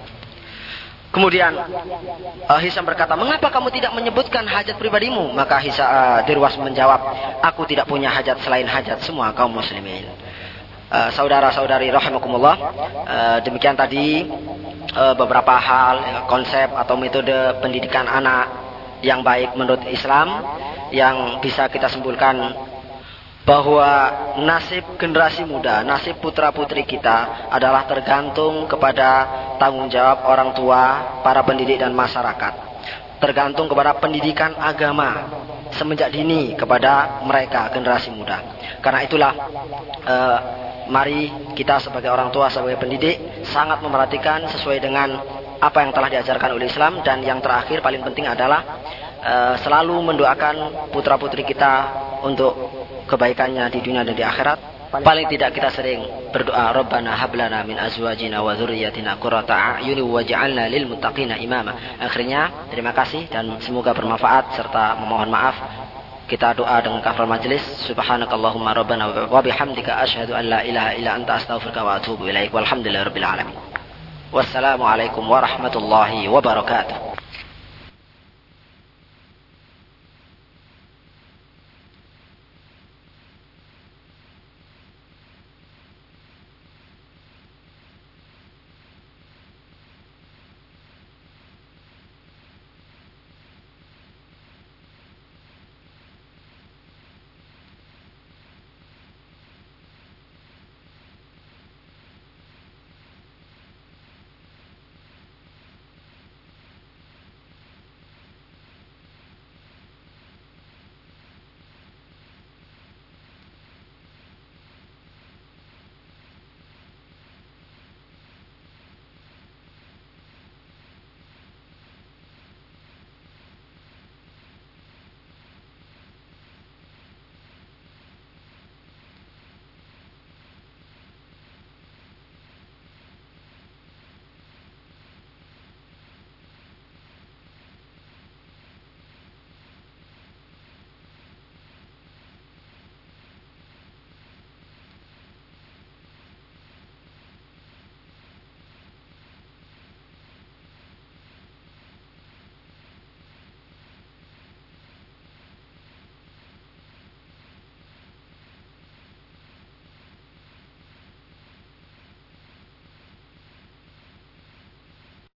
Kemudian uh, Hisam berkata, mengapa kamu tidak menyebutkan hajat pribadimu? Maka Hisa, uh, Dirwas menjawab, aku tidak punya hajat selain hajat semua kaum muslimin. Uh, saudara-saudari rahimakumullah, uh, demikian tadi uh, beberapa hal, konsep atau metode pendidikan anak yang baik menurut Islam, yang bisa kita simpulkan bahwa nasib generasi muda, nasib putra-putri kita adalah tergantung kepada tanggung jawab orang tua, para pendidik dan masyarakat. Tergantung kepada pendidikan agama semenjak dini kepada mereka, generasi muda. Karena itulah eh, mari kita sebagai orang tua, sebagai pendidik sangat memperhatikan sesuai dengan apa yang telah diajarkan oleh Islam. Dan yang terakhir paling penting adalah eh, selalu mendoakan putra-putri kita untuk kebaikannya di dunia dan di akhirat. Paling tidak kita sering berdoa, Rabbana hablana min azwajina wa dzurriyyatina qurrata a'yun waj'alna lil muttaqina imama. Akhirnya terima kasih dan semoga bermanfaat serta memohon maaf. Kita doa dengan kafar majelis. Subhanakallahumma rabbana wa bihamdika asyhadu an la ilaha illa anta astaghfiruka wa atubu ilaik. Walhamdulillahirabbil alamin. Wassalamualaikum warahmatullahi wabarakatuh.